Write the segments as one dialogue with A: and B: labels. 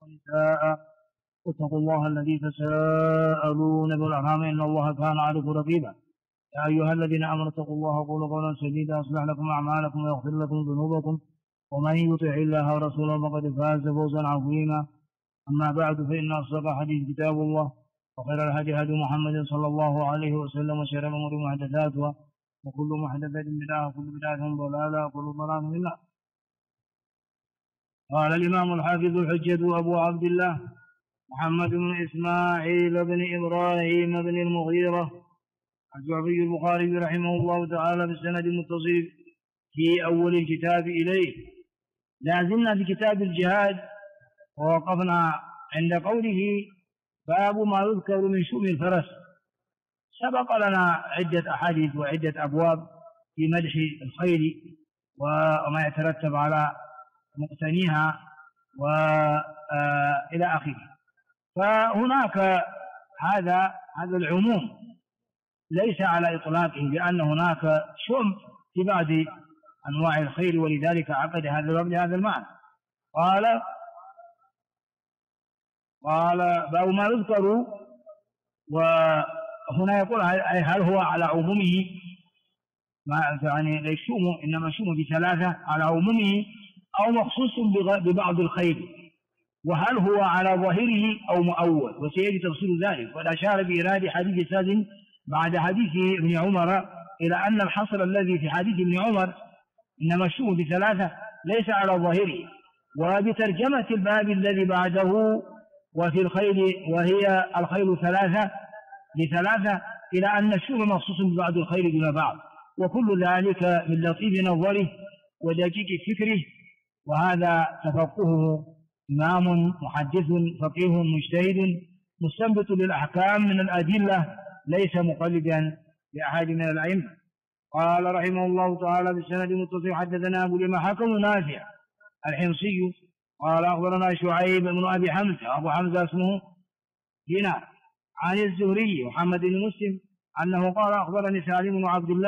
A: ونساء واتقوا الله الذي تساءلون بالأرحام إن الله كان عليكم رقيبا. يا أيها الذين آمنوا اتقوا الله وقولوا قولا سديدا يصلح لكم أعمالكم ويغفر لكم ذنوبكم ومن يطع الله ورسوله فقد فاز فوزا عظيما. أما بعد فإن أصدق الحديث كتاب الله وخير الهدي هدي محمد صلى الله عليه وسلم وشر الأمور محدثاتها وكل محدثة بدعة وكل بدعة ضلالة وكل ضلالة في النار. قال الإمام الحافظ الحجة أبو عبد الله محمد بن إسماعيل بن إبراهيم بن المغيرة الجعفي البخاري رحمه الله تعالى بالسند المتصل في أول الكتاب إليه. لازلنا في كتاب الجهاد ووقفنا عند قوله باب ما يذكر من شؤم الفرس. سبق لنا عدة أحاديث وعدة أبواب في مدح الخيل وما يترتب على مقتنيها وإلى آخره. فهناك هذا العموم ليس على إطلاقه، لأن هناك شؤم في بعض أنواع الخيل، ولذلك عقد هذا الباب لهذا المعنى. قال باب ما يذكر، وهنا يقول هل هو على عمومه، يعني ليس شؤم إنما شؤم بثلاثة على عمومه أو مخصوص ببعض الخيل، وهل هو على ظاهره أو مؤول، وسيجي تفصيل ذلك. وقد أشار بإرادة حديث ساد بعد حديث ابن عمر إلى أن الحصر الذي في حديث ابن عمر إنما الشؤم بثلاثة ليس على ظاهره، وبترجمة الباب الذي بعده وفي الخيل وهي الخيل ثلاثة لثلاثة إلى أن الشؤم مخصوص ببعض الخيل دون بعض، وكل ذلك من لطيف نظره ودقيق فكره. وهذا تفقهه إمام محدث فقيه مجتهد مستنبط للأحكام من الأدلة، ليس مقلدا لأحد من الأئمة. قال رحمه الله تعالى بالسند المتصل حدثنا أبو اليمان حكم نافع الحمصي قال أخبرنا شعيب بن أبي حمزة، أبو حمزة اسمه دينار، عن الزهري محمد بن مسلم أنه قال أخبرني سالم بن عبد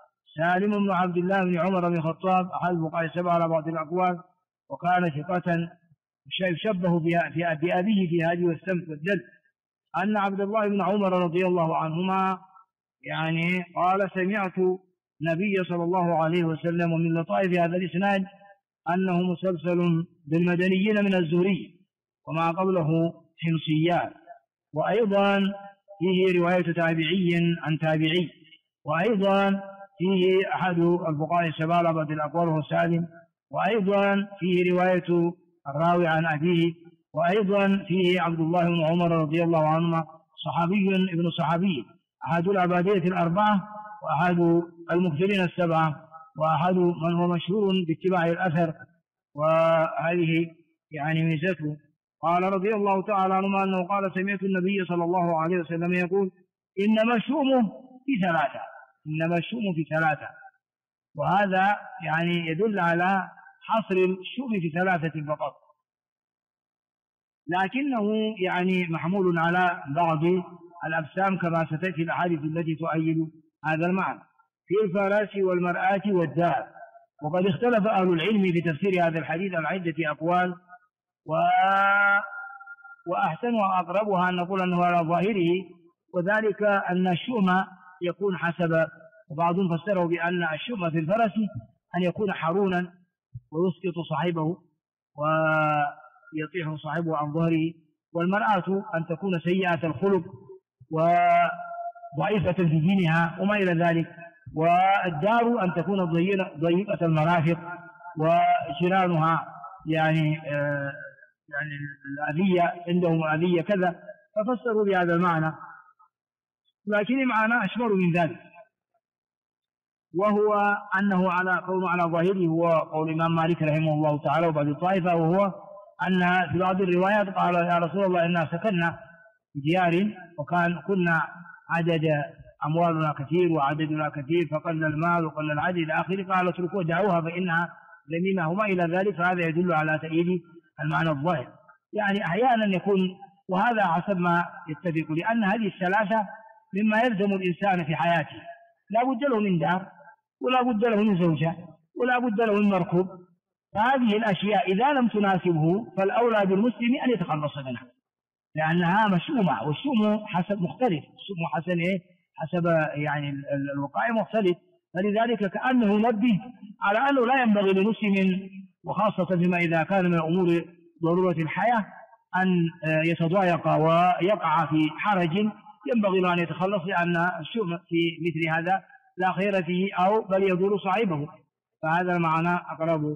A: الله بن عمر بن الخطاب أحد الفقهاء السبعة على بعض الأقوال، وكان ثقة يشبه بأبيه في هذه والسمت والجد، أن عبد الله بن عمر رضي الله عنهما يعني قال سمعت نبي صلى الله عليه وسلم. ومن لطائف هذا الإسناد أنه مسلسل بالمدنيين من الزهري وما قبله حمصيات، وأيضا فيه رواية تابعي عن تابعي، وأيضا فيه أحد الفقهاء السبعة على بعض الأقوال وهو سالم، وأيضا فيه رواية الراوي عن أبيه، وأيضا فيه عبد الله بن عمر رضي الله عنهما صحابي ابن صحابي، أحد العبادية الأربعة وأحد المكثرين السبعة وأحد من هو مشهور باتباع الأثر، وهذه يعني ميزته. قال رضي الله تعالى عنهما أنه قال سمعت النبي صلى الله عليه وسلم يقول إنما الشؤم في ثلاثة، وهذا يعني يدل على حصر الشؤم في ثلاثة فقط، لكنه يعني محمول على بعض الأجسام كما ستأتي الأحاديث التي تؤيد هذا المعنى في الفرس والمرآة والدار. وقد اختلف أهل العلم في تفسير هذا الحديث على عدة أقوال، وأحسن وأقربها أن نقول أنه على ظاهره، وذلك أن الشؤم يكون حسب، وبعضهم فسره بأن الشؤم في الفرس أن يكون حرونا ويسقط صاحبه ويطيح صاحبه عن ظهره، والمرأة أن تكون سيئة الخلق وضعيفة في دينها وما إلى ذلك، والدار أن تكون ضيقة المرافق وجيرانها يعني الأذية عندهم أذية كذا، ففسروا بهذا المعنى، لكن المعنى أشمل من ذلك، وهو أنه على ظاهره هو قول الإمام مالك رحمه الله تعالى وبعض الطائفة، وهو أن في بعض الروايات قال يا رسول الله إنا سكننا في ديار كنا عدد أموالنا كثير وعددنا كثير فقل المال وقل العدد إلى آخره، قال اتركوها دعوها فإنها ذميمة وما إلى ذلك. فهذا يدل على تأييد المعنى الظاهر، يعني أحيانا يكون، وهذا حسب ما يتفق، لأن هذه الثلاثة مما يلزم الإنسان في حياته، لا بد له من دار ولا بد له من زوجة ولا بد له من مركوب فهذه الأشياء إذا لم تناسبه فالأولى بالمسلم أن يتخلص منها، لأنها مشؤومة، والشؤم حسب مختلف، الشؤم حسب إيه؟ حسب يعني الوقائع مختلف. فلذلك كأنه ينبه على أنه لا ينبغي لمسلم، وخاصة فيما إذا كان من أمور ضرورة الحياة، أن يتضايق ويقع في حرج ينبغي له أن يتخلص، لأن الشؤم في مثل هذا لا خير فيه أو بل يضر صاحبه. فهذا المعنى أقرب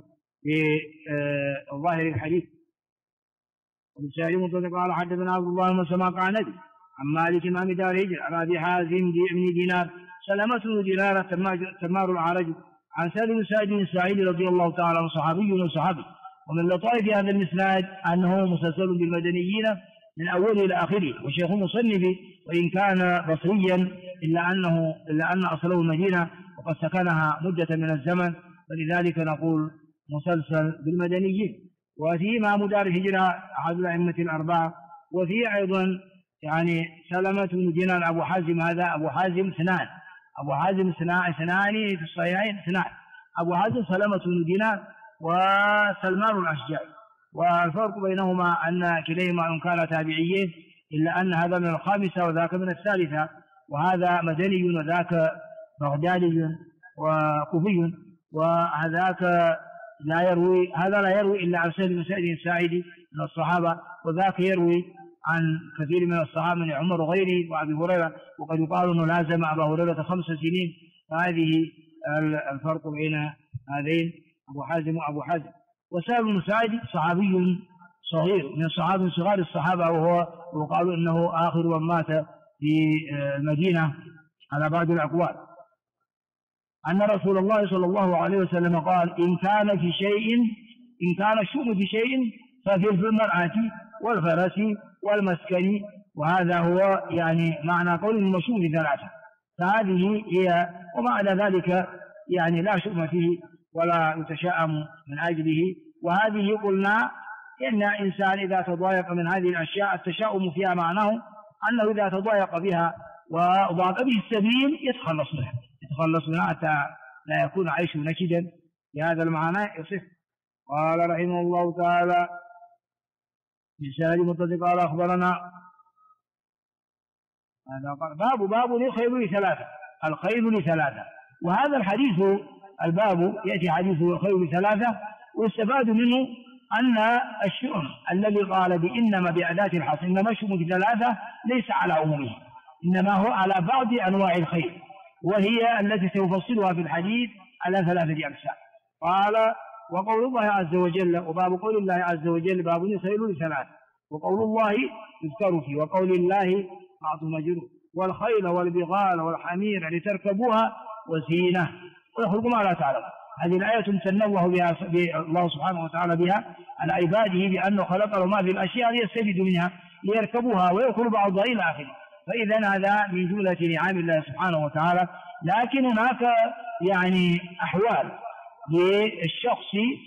A: لظاهر الحديث. وبالسائل مطلق قال حدثنا عبد الله بن مسلمة عن نبي عن مالك إمام دار الهجرة عن أبي حازم بن دينار سلمة بن دينار تمار العرج عن سالم بن سعيد بن سعيد رضي الله تعالى عنه صحابي وصحابي. ومن لطائف هذا المسناد أنه مسلسل بالمدنيين من أوله إلى آخره، وشيخ المصنف وإن كان بصريا إلا أن أصله المدينة وقد سكنها مدة من الزمن، فلذلك نقول مسلسل بالمدنيين. وفيه إمام دار الهجرة أحد الأئمة الأربعة. وفيه أيضا يعني سلمة بن دينار أبو حازم، هذا أبو حازم اثنان، أبو حازم اثنان في الصحيحين اثنان، أبو حازم سلمة بن دينار وسلمان الأشجعي. والفرق بينهما أن كليهما إن كان تابعيين، إلا أن هذا من الخامسة وذاك من الثالثة، وهذا مدني وذاك بغدادي وكوفي، وهذاك هذا لا يروي إلا عن سهل بن سعيد الساعدي من الصحابة، وذاك يروي عن كثير من الصحابة من عمر وغيره وأبي هريرة، وقد يقال أنه لازم أبا هريرة 5 سنين. فهذه الفرق بين هذين أبو حازم وأبو حازم. وسهل بن سعيد صحابي صغير من صحابة صغار الصحابة، وقالوا إنه آخر من مات في المدينة على بعض الأقوال، أن رسول الله صلى الله عليه وسلم قال إن كان الشؤم في شيء ففي المرأة والفرس والمسكن. وهذا هو يعني معنى قول المشؤوم ثلاثة. فهذه هي، وما عدا ذلك يعني لا شؤم فيه ولا يتشاءم من أجله. وهذه قلنا إن إنسان إذا تضايق من هذه الأشياء التشاؤم فيها معناه أنه إذا تضايق بها وضاق به السبيل يتخلص منها حتى لا يكون عيشه نكدا. بهذا المعنى يصح. قال رحمه الله تعالى بسند متصل قال أخبرنا باب الخيل ثلاثة، الخيل ثلاثة. وهذا الحديث الباب يأتي حديث الخيل ثلاثة، واستفاد منه أن الشؤم الذي قال بإنما بأداة الحصر إنما الشؤم ثلاثة ليس على عمومه، إنما هو على بعض أنواع الخيل، وهي التي سيفصلها في الحديث على 3 أقسام. قال وقول الله عز وجل، وباب قول الله عز وجل باب الخيل ثلاثة، وقول الله يذكر فيه، وقول الله بعض مجرور، والخيل والبغال والحمير لتركبوها وزينة ويخلق ما لا تعلم. هذه الآية تنوه بها الله سبحانه وتعالى بها على عباده بأنه خلق لهم هذه الأشياء ليستفيدوا منها ليركبوها ويأكلوا بعضها إلى آخره. فإذا هذا من جملة نعم الله سبحانه وتعالى. لكن هناك يعني أحوال للشخص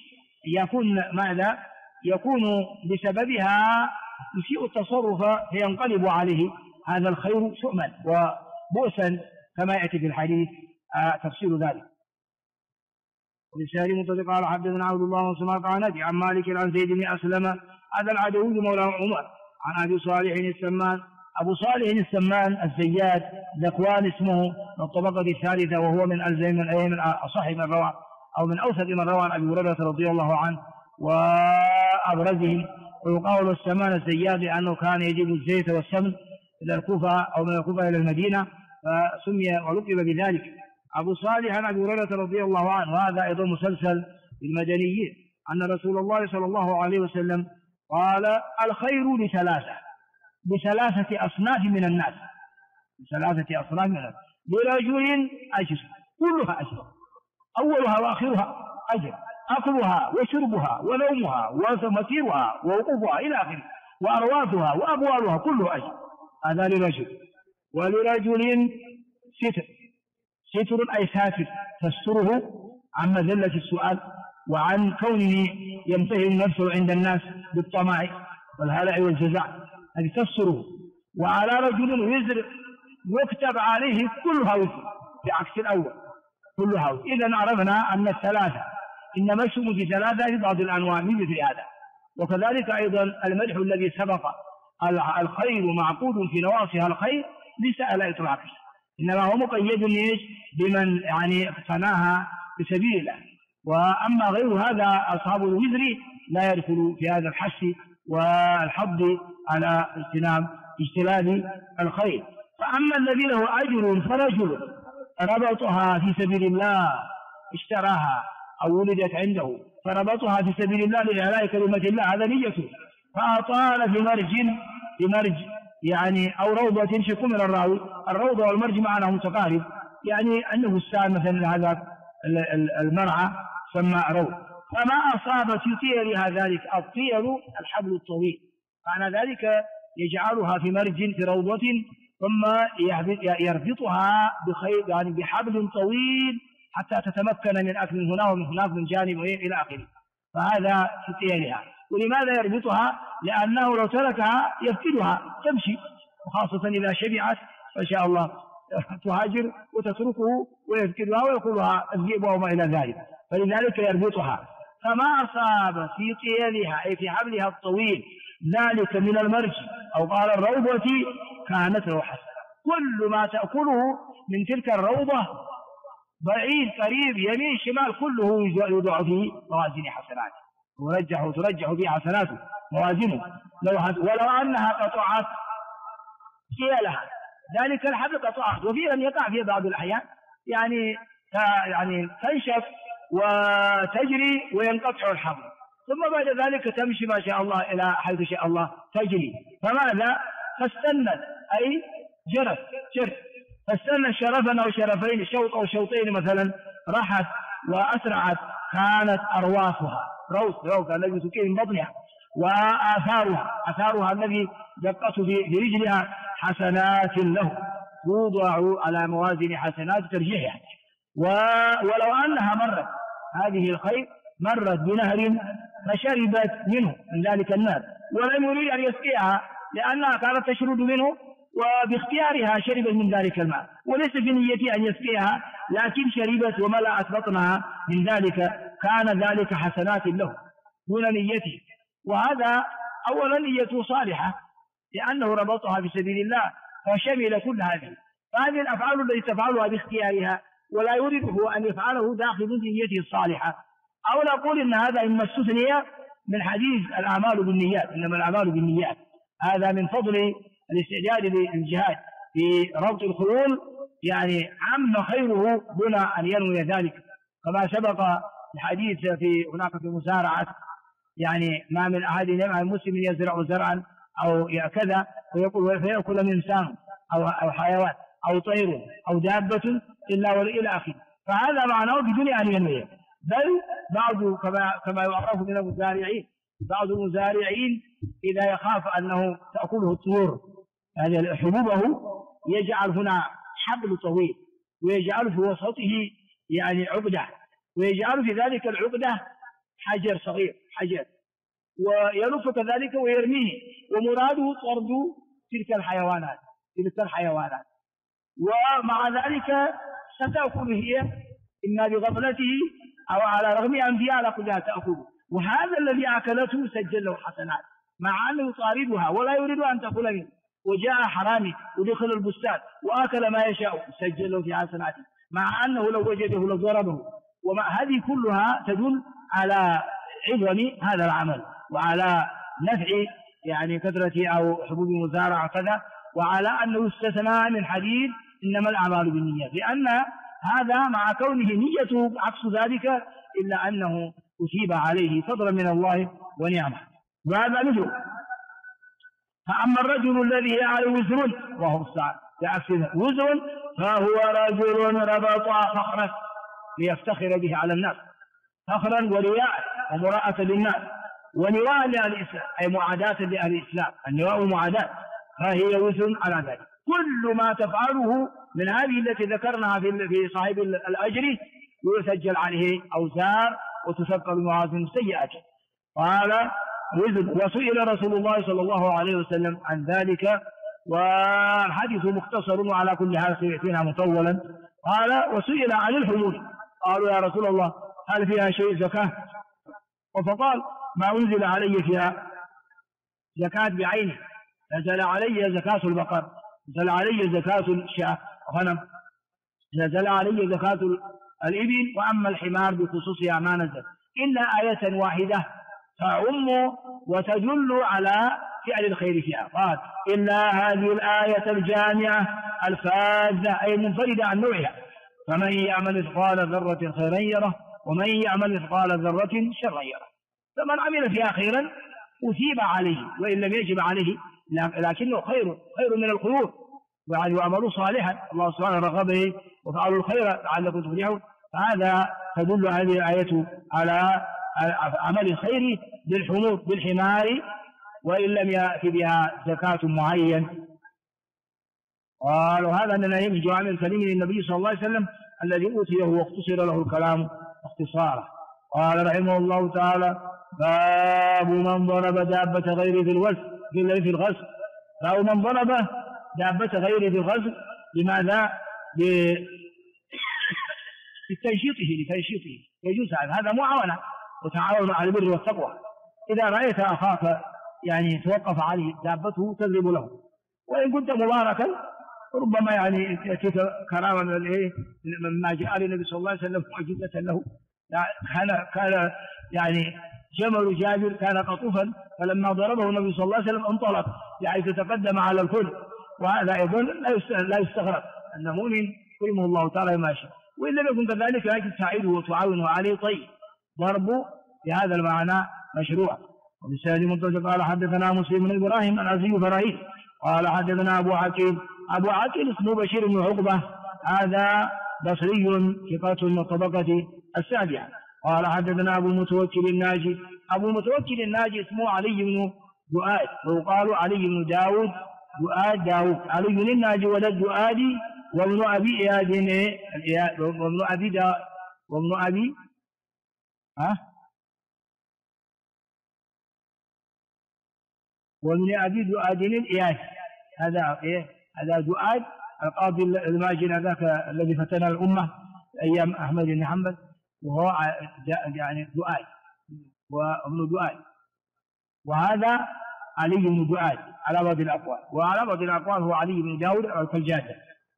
A: يكون بسببها يسيء التصرف فينقلب عليه هذا الخير شؤما وبؤسا، كما يأتي في الحديث تفسير ذلك. ولسائر متصل قال حدثنا عبد الله بن سماك عن نبي عن مالك عن زيد بن أسلم هذا العدوي مولى عمر عن أبي صالح السمان. أبو صالح السمان الزيات ذكوان اسمه من الطبقة الثالثة، وهو من ألزم من أصح من روى أو من أوثق من روى عن أبي هريرة رضي الله عنه وأبرزهم. ويقال السمان الزيات لأنه كان يجيب الزيت والسمن إلى الكوفة أو من الكوفة إلى المدينة، فسمي ولقب بذلك. أبو صالح عن أبي هريرة رضي الله عنه، وهذا أيضا مسلسل بالمدنيين، أن رسول الله صلى الله عليه وسلم قال الخير بثلاثة أصناف من الناس، لرجل أجر كلها أجر، أولها وآخرها أجر، أكلها وشربها ونومها ومسيرها ووقوفها إلى آخره وأرواثها وأبوالها كله أجر. هذا لرجل. ولرجل ستر أي ساتر تستره عن مذلة السؤال وعن كونه يمتهن نفسه عند الناس بالطمع والهلع والجزع، هذه تستره. وعلى رجل وزر يكتب عليه كلها وزر بعكس الأول كلها. إذن عرفنا أن الثلاثة إنما الشؤم في ثلاثة في بعض الأنواع من مثل هذا. وكذلك أيضا المدح الذي سبق، الخير معقود في نواصيها الخير ليس على إطلاقه، إنما هو مقيد بمن يعني اقتناها بسبيل الله. وأما غير هذا أصحاب الوزر لا يدخلوا في هذا الحث والحض على اجتناب الخير. فأما الذي له أجر فرجل ربطها في سبيل الله، اشتراها أو ولدت عنده فربطها في سبيل الله لإعلاء كلمة الله، هذا نيته، فأطال في مرج يعني أو روضة، شك من الراوي، الروضة والمرج معناه متقارب، يعني أنه السام مثلا هذا المرعى سمى روض. فما أصاب في طيرها ذلك، الطير الحبل الطويل، معنى ذلك يجعلها في مرج في روضة ثم يربطها يعني بحبل طويل حتى تتمكن من أكل هنا ومن هناك من جانب إلى آخره، فهذا في طيرها. ولماذا يربطها؟ لأنه لو تركها يفقدها تمشي، وخاصة إذا شبعت فإن شاء الله تهاجر وتتركه ويفقدها ويأكلها الذئب وما إلى ذلك، فلذلك يربطها. فما أصاب في طيرها أي في حبلها الطويل ذلك من المرج أو قال الروضة كانت له حسنة. كل ما تأكله من تلك الروضة بعيد قريب يمين شمال كله يوضع في موازين حسناته، ترجح في حسناته موازينه. ولو أنها قطعت كيلها ذلك الحبل قطعت، وفعلا يقع في بعض الأحيان يعني تنشف وتجري وينقطع الحبل، ثم بعد ذلك تمشي ما شاء الله إلى حيث شاء الله تجري. فماذا؟ فاستنت أي جرت فاستنت شرفا أو شرفين، شوط أو شوطين مثلا، راحت وأسرعت، كانت أرواحها روث الذي تكين من بطنها، وآثارها الذي دقته في رجلها حسنات له، توضع على موازين حسنات ترجيحها. ولو أنها مرت هذه الخير مرت بنهر فشربت منه من ذلك النهر ولم يريد أن يسقيها لأنها كانت تشرب منه، وباختيارها شربت من ذلك الماء وليس في نيتها أن يسقيها، لكن شربت وملأت بطنها من ذلك، كان ذلك حسنات له دون نيته. وهذا أولا نيته صالحة لأنه ربطها في سبيل الله فشمل كل هذه. فهذه الأفعال التي تفعلها باختيارها ولا يريده أن يفعله داخل نيته الصالحة. أو نقول إن هذا إما استثني من حديث الأعمال بالنيات، إنما الأعمال بالنيات، هذا من فضل الاستعداد للجهاد في ربط الخيول، يعني عم خيره دون أن ينوي ذلك، كما سبق الحديث هناك في مسارعة، يعني ما من أحد مع المسلم يزرع زرعا أو كذا ويقول فيأكل من إنسان أو حيوان أو طير أو دابة إلا وإلى آخره، فهذا معناه بدون أن ينوي. بل بعض كما يعرف من المزارعين، بعض المزارعين إذا يخاف أنه تأكله الطيور هذه حبوبه يجعل هنا حبل طويل ويجعل في وسطه يعني عقدة، ويجعل في ذلك العقدة حجر صغير ويلف كذلك ويرميه، ومراده طرد تلك الحيوانات. ومع ذلك ستأكل هي إما بغفلته أو على رغم أنفها على كلها تأكل، وهذا الذي أكلته سجل له حسنات مع أنه يطاردها ولا يريد أن تأكل منه، وجاء حرامي ودخل البستان وأكل ما يشاء سجل له في حسناته مع أنه لو وجده لضربه. هذه كلها تدل على عظم هذا العمل وعلى نفع يعني كثرة أو حبوب المزارعة كذا، وعلى أنه استثنى من حديث إنما الأعمال بالنيات، لأن هذا مع كونه نيته عكس ذلك إلا أنه أثيب عليه فضلا من الله ونعمه. وهذا مثله. فأما الرجل الذي يعلم وزر وهو السعد بعكس وزر فهو رجل ربط فخرا ليفتخر به على الناس، فخرا ورياء ومراءة للناس ونواء لأهل الإسلام، أي معاداة لأهل الإسلام، النواء معاداة، فهي وزر على ذلك. كل ما تفعله من هذه التي ذكرناها في صاحب الأجر يسجل عليه أوزار وتثقل موازين سيئاته. قال وزر. وسئل رسول الله صلى الله عليه وسلم عن ذلك، والحديث مختصر وعلى كل حال سيأتينا مطولا. قال وسئل عن الحمول، قالوا يا رسول الله هل فيها شيء زكاة؟ فقال ما أنزل علي فيها زكاة بعينه، نزل علي زكاة البقر، نزل علي زكاة الشاة غنم، نزل علي زكاة الإبل، وأما الحمار بخصوصها ما نزل إلا آية واحدة تعم وتدل على فعل الخير فيها. قال إلا هذه الآية الجامعة الفاذة أي المنفردة عن نوعها، فمن يعمل مثقال ذرة خيرا يره ومن يعمل مثقال ذرة شرا يره. فمن عمل فيها خيرا أثيب عليه وإن لم يجب عليه، لكنه خير من الخيور، وعملوا صالحا الله سبحانه رغبه وفعلوا الخير لعلكم تفلحون. هذا تدل هذه الآية على عمل الخير بالحمار وإن لم يأتي بها زكاة معين. قالوا هذا من أيام الجوامع الكريم للنبي صلى الله عليه وسلم الذي أوتيه واختصر له الكلام اختصارا. قال رحمه الله تعالى باب من ضرب دابة غيره في الغزو. باب من ضرب دابة غيره في الغزو. لماذا؟ لتنشيطه يجوز هذا معاونة وتعاون على البر والتقوى. إذا رأيت أخاك يعني توقف عليه دابته تضرب له، وإن كنت مباركا ربما يعني يأتيك كرامة مما جاء للنبي صلى الله عليه وسلم معجزة له. كان يعني جمل جابر كان قطوفا، فلما ضربه النبي صلى الله عليه وسلم انطلق بحيث تقدم على الكل، وهذا أيضا لا يستغرب أن مؤمن يكرمه الله تعالى ماشي، وإن لم يكن كذلك لكن تساعده وتعاونه عليه طيب. ضربه بهذا المعنى مشروع. وبالسند منتصف قال حدثنا مسلم بن إبراهيم العزي فرعيد قال حدثنا أبو عقيل اسمه بشير بن عقبة، هذا بصري ثقة من الطبقة السابعة. قال حدثنا أبو المتوكل الناجي اسمه علي بن دؤاد، ويقال علي بن داود علي الناجي ولد دؤادي وابن أبي إياد وابن أبي دؤاد الإياد. هذا دؤاد القاضي الماجن ذاك الذي فتن الأمة أيام أحمد بن حنبل، وهو يعني دؤاد وابن دؤاد، وهذا علي بن دؤاد على بعض الأقوال، وعلى بعض الأقوال هو علي بن داود الكلجادة.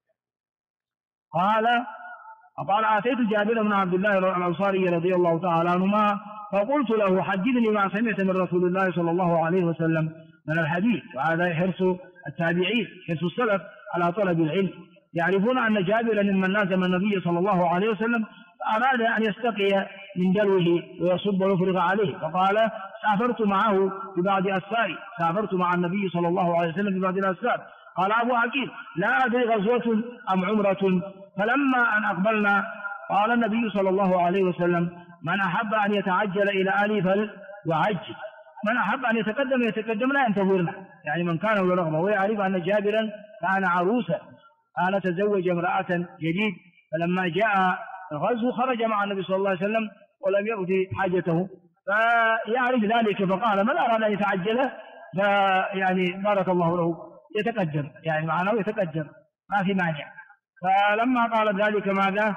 A: قال آتيت جابر بن عبد الله الأنصاري رضي الله تعالى عنهما فقلت له حدثني ما سمعت من رسول الله صلى الله عليه وسلم من الحديث. وهذا حرص التابعين، حرص السلف على طلب العلم، يعرفون أن جابرا ممن لازم النبي صلى الله عليه وسلم أراد أن يستقي من دلوه ويصب ويفرغ عليه، فقال سافرت معه في بعض أسفاري، سافرت مع النبي صلى الله عليه وسلم في بعض الأسفار. قال أبو عقيل لا أدري غزوة أم عمرة. فلما أن أقبلنا قال النبي صلى الله عليه وسلم من أحب أن يتعجل إلى أهله فليعجل، من أحب أن يتقدم لا ينتظرنا، يعني من كان له رغبة ويعرف أن جابرا كان عروسا، كان تزوج امرأة جديد، فلما جاء الغزو خرج مع النبي صلى الله عليه وسلم ولم يؤتي حاجته، فيعرف ذلك فقال من أراد أن يتعجل فيعني بارك الله له يتقدم، يعني معناه يتقدم ما في مانع. فلما قال ذلك ماذا؟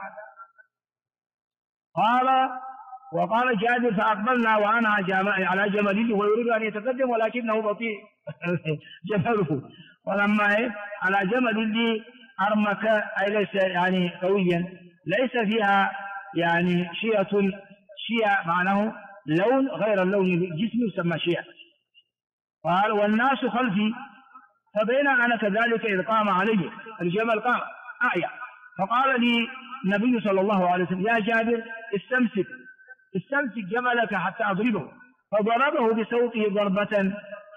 A: وقال جابر فأقبلنا وأنا على جمل ويريد أن يتقدم ولكنه بطيء جمله، ولما على جمل أرمك أي ليس يعني قويا، ليس فيها يعني شيء معناه لون غير اللون الجسم يسمى شيء. قال والناس خلفي، فبين أنا كذلك إذ قام علي الجمل قام أعيا، فقال لي النبي صلى الله عليه وسلم يا جابر استمسك جملك حتى أضربه، فضربه بصوته ضربة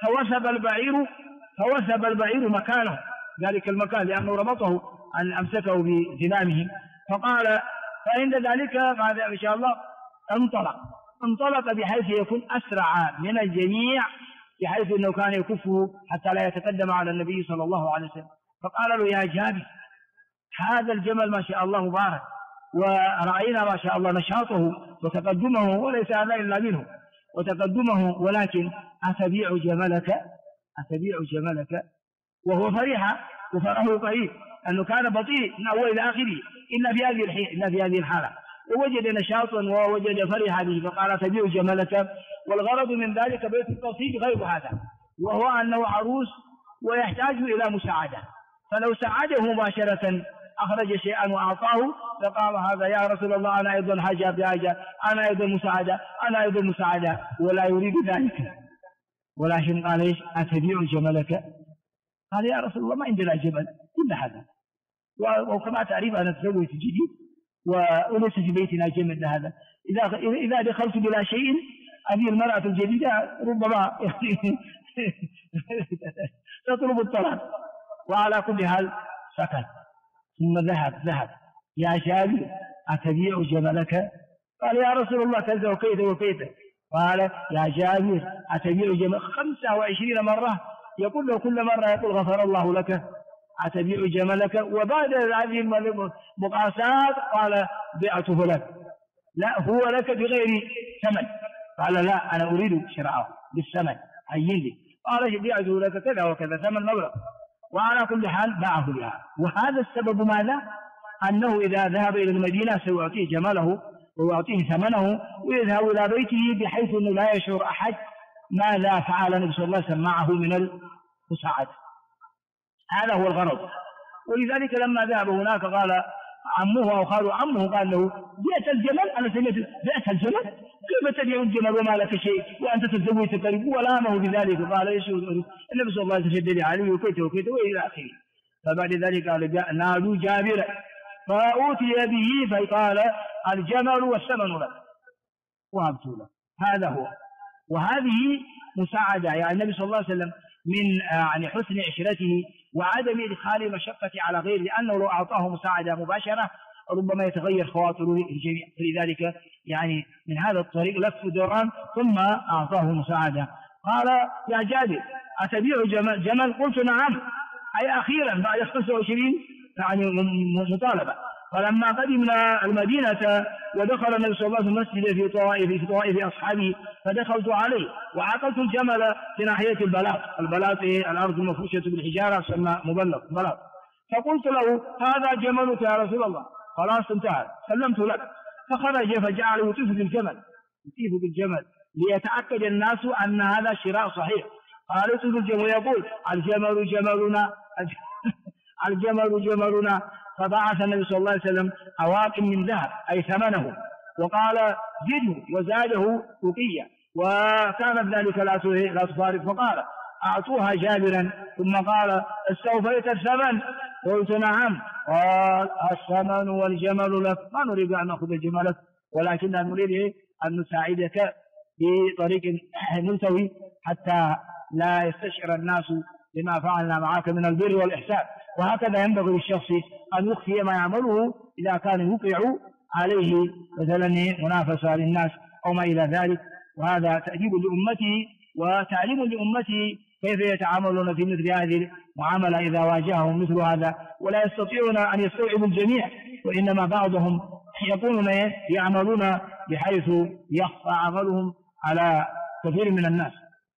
A: فوثب البعير مكانه ذلك المكان لأنه ربطه أن أمسكه بزنامه. فقال فعند ذلك ماذا إن شاء الله انطلق بحيث يكون أسرع من الجميع، بحيث أنه كان يكفه حتى لا يتقدم على النبي صلى الله عليه وسلم. فقال له يا جابر هذا الجمل ما شاء الله مبارك، ورأينا ما شاء الله نشاطه وتقدمه، وليس هذا إلا منه وتقدمه، ولكن أتبيع جملك وهو فرح وفرحه قريب أنه كان بطيء من أول إلى آخره إلا في هذه الحالة. ووجد نشاطا ووجد فرحا به فقال تبيع جملك. والغرض من ذلك بيت التوصيل غير هذا، وهو أنه عروس ويحتاج إلى مساعدة، فلو ساعده مباشرة أخرج شيئا وأعطاه فقام هذا يا رسول الله أنا أيضا حاجة بحاجة، أنا أيضا مساعدة، أنا أيضا مساعدة، ولا يريد ذلك. ولكن قال إيش؟ أتبيع جملك؟ قال يا رسول الله ما عندنا جمل كل هذا، وكما تعرف أنا تزوجت جديد وليس في بيتنا جمل لهذا، إذا دخلت بلا شيء هذه المرأة الجديدة ربما تطلب الطلاق. وعلى كل حال سكت، ثم ذهب يا جابر أتبيع جملك؟ قال يا رسول الله كذا وكيف وكيف. قال يا جابر أتبيع جملك 25 مرة يقول له، كل مرة يقول غفر الله لك، أتبيع جملك. وبعد هذه المقاسات قال بعته لك، لا هو لك بغير ثمن. قال لا أنا أريد شراءه بالثمن عين لي. قال بعته لك كذا وكذا ثمن مبلغ. وعلى كل حال باعه بها. وهذا السبب ماذا؟ أنه إذا ذهب إلى المدينة سيعطيه جمله ويعطيه ثمنه ويذهب إلى بيته بحيث أنه لا يشعر أحد ماذا فعل النبي صلى الله عليه وسلم معه من المساعدة. هذا هو الغرض. ولذلك لما ذهب هناك قال عمه أو خاله عمه قال له بئت الجمل، أنا سمعت بئت الجمل، كيف تبيع الجمل وما لك شيء وأنت تتزوج قريب؟ ولامه بذلك قال ايش النبي صلى الله عليه وسلم شدد عليه وكيت وإلى آخره. فبعد ذلك قال نادوا جابر فأوتي به فقال الجمل والثمن لك وهبت له. هذا هو. وهذه مساعدة يعني النبي صلى الله عليه وسلم من يعني حسن عشرته وعدم إدخال المشقة على غيره، لأنه لو أعطاه مساعدة مباشرة ربما يتغير خواطر الجميع. فلذلك يعني من هذا الطريق لف دوران ثم أعطاه مساعدة. قال يا جابر أتبيع جمل؟ قلت نعم، أي أخيرا بعد 25 يعني مطالبة. فلما قدمنا المدينة ودخل النبي صلى الله عليه وسلم المسجد في طوائف أصحابه فدخلت عليه وعقلت الجمل في ناحية البلاط الأرض المفروشة بالحجارة تسمى بلاط. فقلت له هذا جملك يا رسول الله، خلاص انتهى سلمت لك. فخرج فجعل يطيف بالجمل ليتأكد الناس أن هذا شراء صحيح. قال يطيف بالجمل يقول الجمل جملنا الجمل جملنا. فبعث النبي صلى الله عليه وسلم عواقم من ذهب أي ثمنه وقال زده وزاده وقية، وكانت ذلك لا تفارق. فقال أعطوها جابرا ثم قال استوفيت الثمن؟ قلت نعم. قال الثمن والجمل لك، ما نريد أن نأخذ جملك ولكننا نريد أن نساعدك بطريق ملتوي حتى لا يستشعر الناس بما فعلنا معك من البر والإحسان. وهكذا ينبغي للشخص أن يخفي ما يعمله إذا كان يوقع عليه مثلا منافسة للناس أو ما إلى ذلك. وهذا تأديب لأمته وتعليم لأمته كيف يتعاملون في مثل هذه المعاملة إذا واجههم مثل هذا، ولا يستطيعون أن يستوعبوا الجميع، وإنما بعضهم يكونون يعملون بحيث يخفى عملهم على كثير من الناس.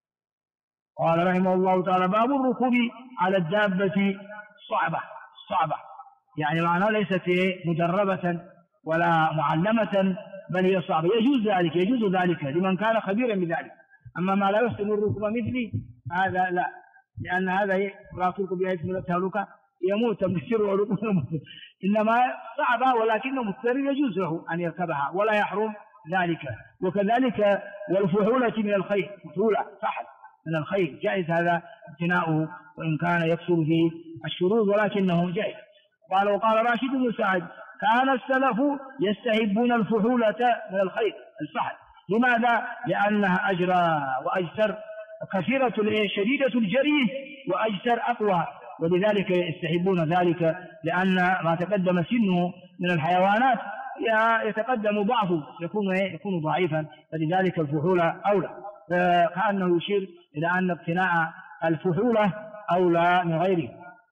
A: قال رحمه الله تعالى باب الركوب على الدابة صعبة يعني معناه ليست مدربة ولا معلمة بل هي صعبة. يجوز ذلك لمن كان خبيرا بذلك. أما ما لا يحسن الركوب مثلي هذا لا، لأن هذا لا تركب بها اسم التهلكة يموت تمسير وركوب إنما صعبة ولكنه مضطر يجوز له أن يركبها ولا يحرم ذلك. وكذلك والفحولة من الخيل، فحولة فحل من الخيل جائز هذا ابتناؤه وإن كان يكثر فيه الشروط ولكنه جائز. قال وقال راشد بن سعد كان السلف يستحبون الفحولة من الخيل الفحل. لماذا؟ لأنها أجرى وأجسر كثيرة شديدة الجري وأجسر أقوى، ولذلك يستحبون ذلك لأن ما تقدم سنه من الحيوانات يتقدم ضعفه يكون ضعيفا، فلذلك الفحولة أولى. كأنه يشير إلى أن اقتناء الفحولة أولى من غيره.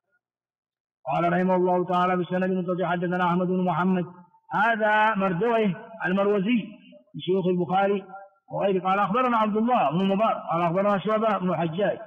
A: قال رحمه الله تعالى بسند متصل حدثنا أحمد بن محمد هذا مردويه المروزي شيوخ البخاري وغيره. قال أخبرنا عبد الله بن مبارك قال أخبرنا شعبة بن الحجاج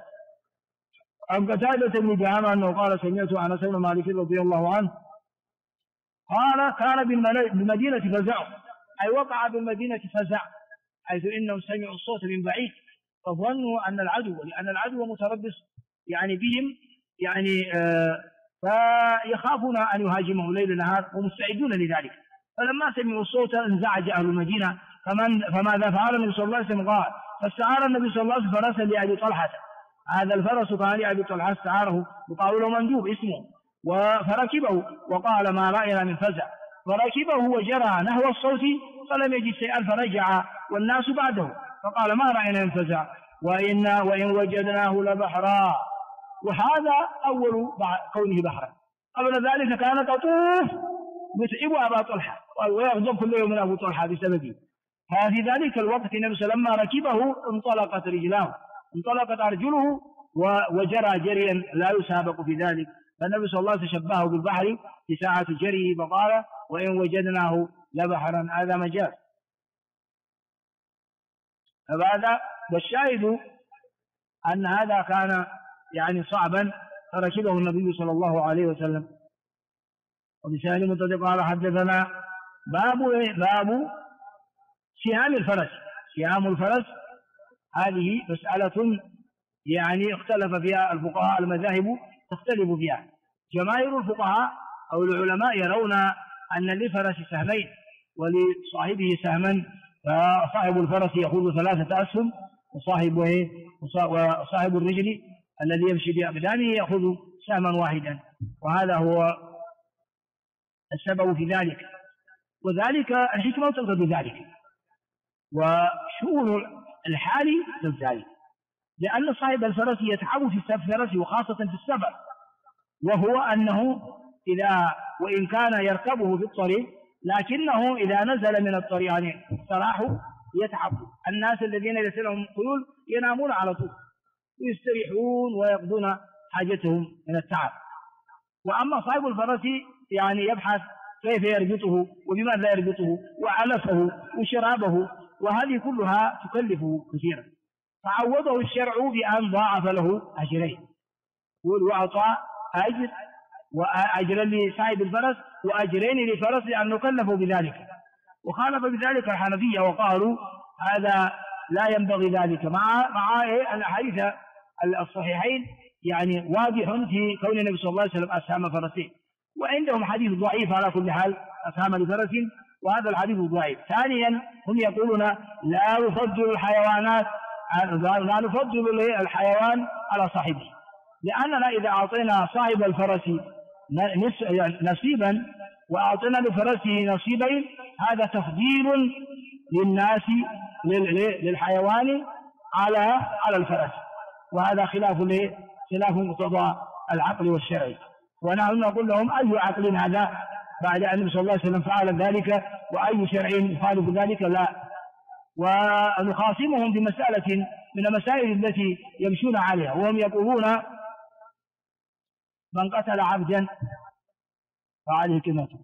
A: عن قتادة بن دعامة أنه قال سمعت أنس بن مالك رضي الله عنه قال كان بالمدينة فزع، أي وقع بالمدينة فزع، حيث إنهم سمعوا الصوت من بعيد فظنوا أن العدو، لأن العدو متربص يعني بهم يعني فيخافون أن يهاجمهم ليل نهار ومستعدون لذلك. فلما سمعوا الصوت انزعج أهل المدينة. فماذا فعل النبي صلى الله عليه وسلم؟ قال فاستعار النبي صلى الله عليه وسلم فرسا لأبي طلحة، هذا الفرس كان لأبي طلحة، استعاره وقالوا له مندوب اسمه، فركبه وقال ما رأينا من فزع، فركبه وجرى نحو الصوت فلم يجد شيئا فرجع والناس بعده، فقال ما رأينا من فزع وإن وجدناه لبحرا. وهذا أول كونه بحرا، قبل ذلك كان تطوف يتعب أبا طلحة ويغضب كل يوم من أبو طلحة بسببه. ففي ذلك الوقت النبي صلى الله عليه وسلم لما ركبه انطلقت رجلاه، انطلقت أرجله وجرى جريا لا يسابق في ذلك. فالنبي صلى الله عليه وسلم شبهه بالبحر في ساعة جريه فقال وإن وجدناه لبحرا، هذا مجاز. فهذا والشاهد أن هذا كان يعني صعبا فركبه النبي صلى الله عليه وسلم. وبسهل متفق قال حدثنا باب سهام الفرس. سهام الفرس هذه مسألة يعني اختلف فيها الفقهاء، المذاهب تختلف فيها. جماهير الفقهاء أو العلماء يرون أن للفرس سهمين ولصاحبه سهما، فصاحب الفرس يأخذ 3 أسهم وصاحب الرجل الذي يمشي بأقدامه يأخذ سهما واحدا، وهذا هو السبب في ذلك، وذلك الحكمة تقتضي ذلك، وشؤون الحال كذلك، لأن صاحب الفرس يتعب في الفرس وخاصة في السفر، وهو أنه وإن كان يركبه في الطريق لكنه إذا نزل من الطريق يعني استراحوا يتعب. الناس الذين ليس لهم خيول ينامون على طول ويستريحون ويقضون حاجتهم من التعب. وأما صاحب الفرس يعني يبحث كيف يربطه وبماذا يربطه وعلفه وشرابه، وهذه كلها تكلفه كثيرا، فعوضه الشرع بأن ضاعف له أجرين، وأعطى أجر وأجر لصاحب الفرس وأجرين لفرس لأنه كلفه بذلك. وخالف بذلك الحنفية وقالوا هذا لا ينبغي ذلك، مع الأحاديث الصحيحين يعني واضح في كون النبي صلى الله عليه وسلم أسهم فرسين، وعندهم حديث ضعيف على كل حال أسهم لفرس، وهذا الحديث ضعيف. ثانيا هم يقولون لا نفضل الحيوان على صاحبه، لأننا إذا أعطينا صاحب الفرس نصيبا وأعطينا لفرسه نصيبين هذا تفضيل للناس للحيوان على الفرس، وهذا خلاف مقتضى العقل والشرع. ونحن نقول لهم أي عقل هذا بعد أن النبي صلى الله عليه وسلم فعل ذلك، وأي شرع يخالف ذلك؟ لا. ونخاصمهم بمسألة من المسائل التي يمشون عليها، وهم يقولون من قتل عبدا فعليه قيمته.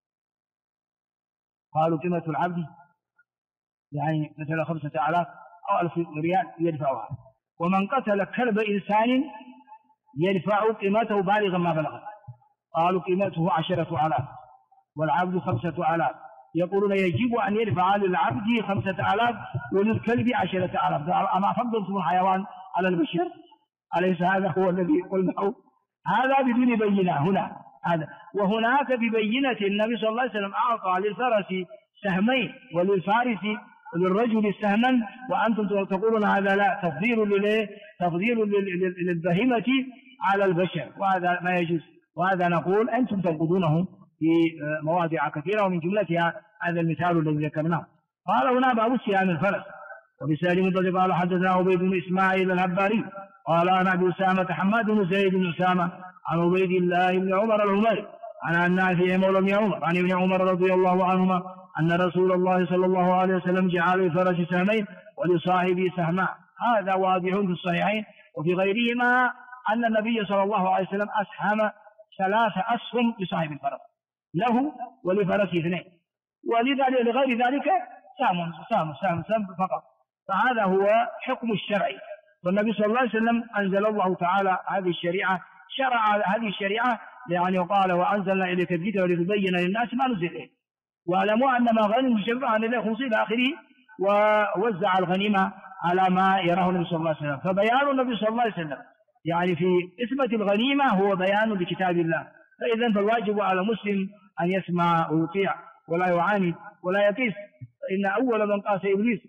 A: قالوا قيمة العبد يعني مثلا 5000 أو 1000 ريال يدفعها، ومن قتل كلب إنسان يدفع قيمته بالغا ما بلغت. قالوا قيمته 10,000 والعبد 5,000. يقولون يجب أن يدفع للعبد 5,000 وللكلب 10,000. أما فضلتم الحيوان على البشر؟ أليس هذا هو الذي قلناه؟ هذا بدون بينة هنا هذا. وهناك ببينة النبي صلى الله عليه وسلم أعطى للفرس سهمين وللفارس للرجل سهما، وأنتم تقولون هذا لا، تفضيل للبهيمة على البشر، وهذا ما يجوز. وهذا نقول أنتم تنقضونه في مواضع كثيرة، ومن جملتها هذا المثال الذي ذكرناه. قال هنا باب سهام الفرس. وبسالم الضرب قال حدثنا عبيد بن إسماعيل الهباري قال أنا أبي أسامة حماد بن زيد بن أسامة عن عبيد الله بن عمر العمري عن النافع مولى بن عمر عن ابن عمر رضي الله عنهما أن رسول الله صلى الله عليه وسلم جعل للفرس سهمين ولصاحبه سهما. هذا واضح في الصحيحين وفي غيرهما أن النبي صلى الله عليه وسلم أسهم 3 أسهم لصاحب الفرس، له ولفرسه 2، ولذلك لغير ذلك سهم فقط. فهذا هو حكم الشرع. والنبي صلى الله عليه وسلم أنزل الله تعالى هذه الشريعة، شرع هذه الشريعة يعني وقال وأنزلنا إليك الذكر ولتبين للناس ما نزل إليه، واعلموا أن ما غنم مشبع عن الله خمسه إلى آخره، ووزع الغنيمة على ما يراه النبي صلى الله عليه وسلم. فبيان النبي صلى الله عليه وسلم يعني في قسمة الغنيمة هو بيان لكتاب الله. فإذا فالواجب على المسلم أن يسمع ويطيع ولا يعاند ولا يقيس، فإن أول من قاس إبليس.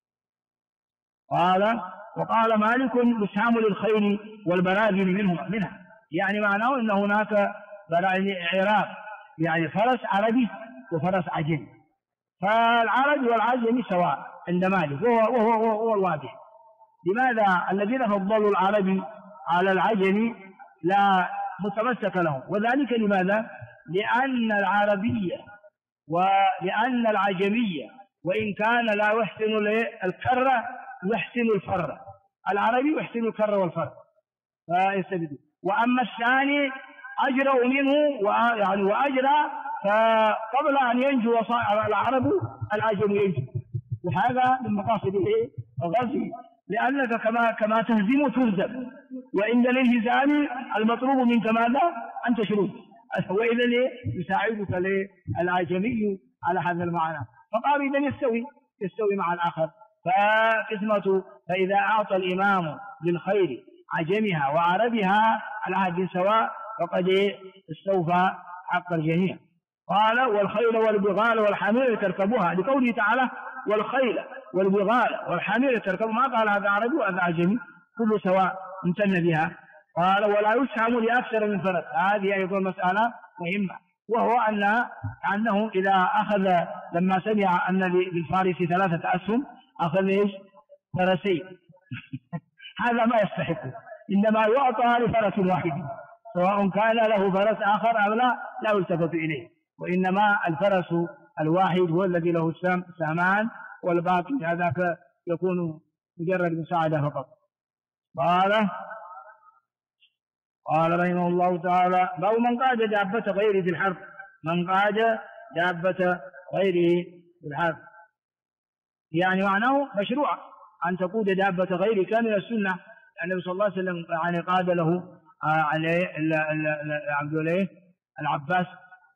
A: وقال مالك يسهم للخيل والبراذل منها، يعني معناه أن هناك عراق، يعني فرس عربي وفرس عجمي، فالعربي والعجمي سواء عند مالك، وهو الواضح. لماذا الذين فضلوا العربي على العجمي لا متمسك لهم، وذلك لماذا؟ لأن العربية ولأن العجمية وإن كان لا يحسن الكرة يحسن الفر، العربي يحسن الكرة والفر فيستبدل. وأما الثاني أجرأ منه يعني وأجرى، فقبل أن ينجو العرب العجم ينجو، وهذا من مقاصد الغزو، لأنك كما تهزم تهزم، وإن الانهزام المطلوب منك ماذا؟ أن تشرد، وإذا يساعدك العجمي على هذا المعنى. فقالوا إذا يستوي مع الآخر. فإذا أعطى الإمام للخير عجمها وعربها على حد سواء فقد استوفى حق الجميع. قال والخيل والبغال والحمير تركبوها، لقوله تعالى والخيل والبغال والحمير تركبوها، ما قال هذا عربي وهذا عجمي، كل سواء امتن بها. قال ولا يسهم لأكثر من فرس، هذه أيضا مسألة مهمة، وهو أنه إذا أخذ لما سمع أن للفارس 3 أسهم أخذ إيش؟ فرسين هذا ما يستحقه، إنما يعطى لفرس واحد سواء كان له فرس آخر أو لا يلتفت إليه، وإنما الفرس الواحد هو الذي له سهمان، والباقي هذاك يكون مجرد مساعدة فقط. قال رحمه الله تعالى باب من قاد دابة غيره في الحرب، من قاد دابة غيره في الحرب يعني معناه مشروع أن تقود دابة غيرك من السنة. النبي صلى الله عليه وسلم يعني قاد له عليه العباس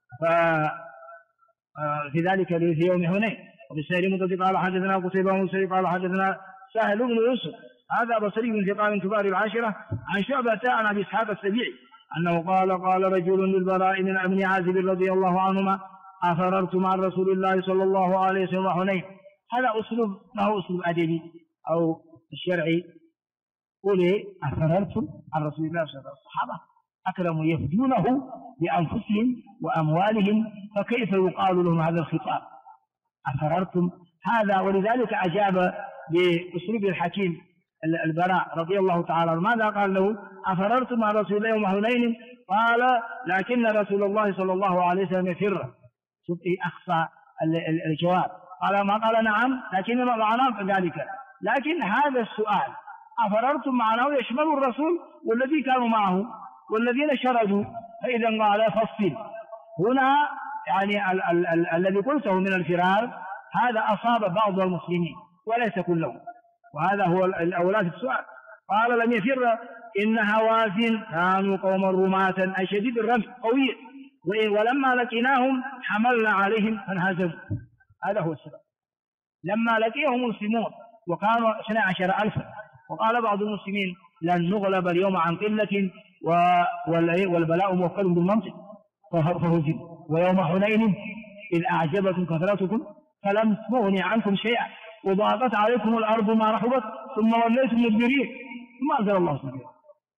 A: في ذلك في يوم حنين. وبالسهل متصل قال حدثنا قتيبة بن سعيد قال حدثنا سهل بن يوسف هذا بصري من ثقة من كبار العاشرة عن شعبة عن أبي إسحاق السبيعي أنه قال رجل للبراء بن عازب رضي الله عنهما أفررت مع رسول الله صلى الله عليه وسلم حنين. هذا أسلوب ما هو أسلوب أدبي أو الشرعي. قولي أفررتم عن رسول الله صلى الله عليه وسلم، الصحابة أكرموا يفدونه بأنفسهم وأموالهم، فكيف يقال لهم هذا الخطاب أفررتم؟ هذا ولذلك أجاب بأسلوب الحكيم البراء رضي الله تعالى عنه. ماذا قال له؟ أفررتم مع رسول الله يوم حنين؟ قال لكن رسول الله صلى الله عليه وسلم يفر. شوف أخفى الجواب، قال ما قال نعم لكن معناه ذلك. لكن هذا السؤال أفررتم معناه يشمل الرسول والذي كانوا معه والذين شردوا، فإذا قال فصل هنا يعني الذي قلته من الفرار هذا أصاب بعض المسلمين وليس كلهم، وهذا هو الأولى في السؤال. قال لم يفر إن هوازن كانوا قوما رماة أي شديد الرمي قوي، ولما لقيناهم حملنا عليهم فانهزموا. هذا هو السبب. لما لقيهم المسلمون وكانوا 12,000 وقال بعض المسلمين لن نغلب اليوم عن قلة والبلاء موكل بالمنطق فهزموا. ويوم حنين إذ أعجبتكم كثرتكم فلم تغن عنكم شيئا وضاقت عليكم الأرض ما رحبت ثم وليتم مدبرين ثم أنزل الله سبحانه.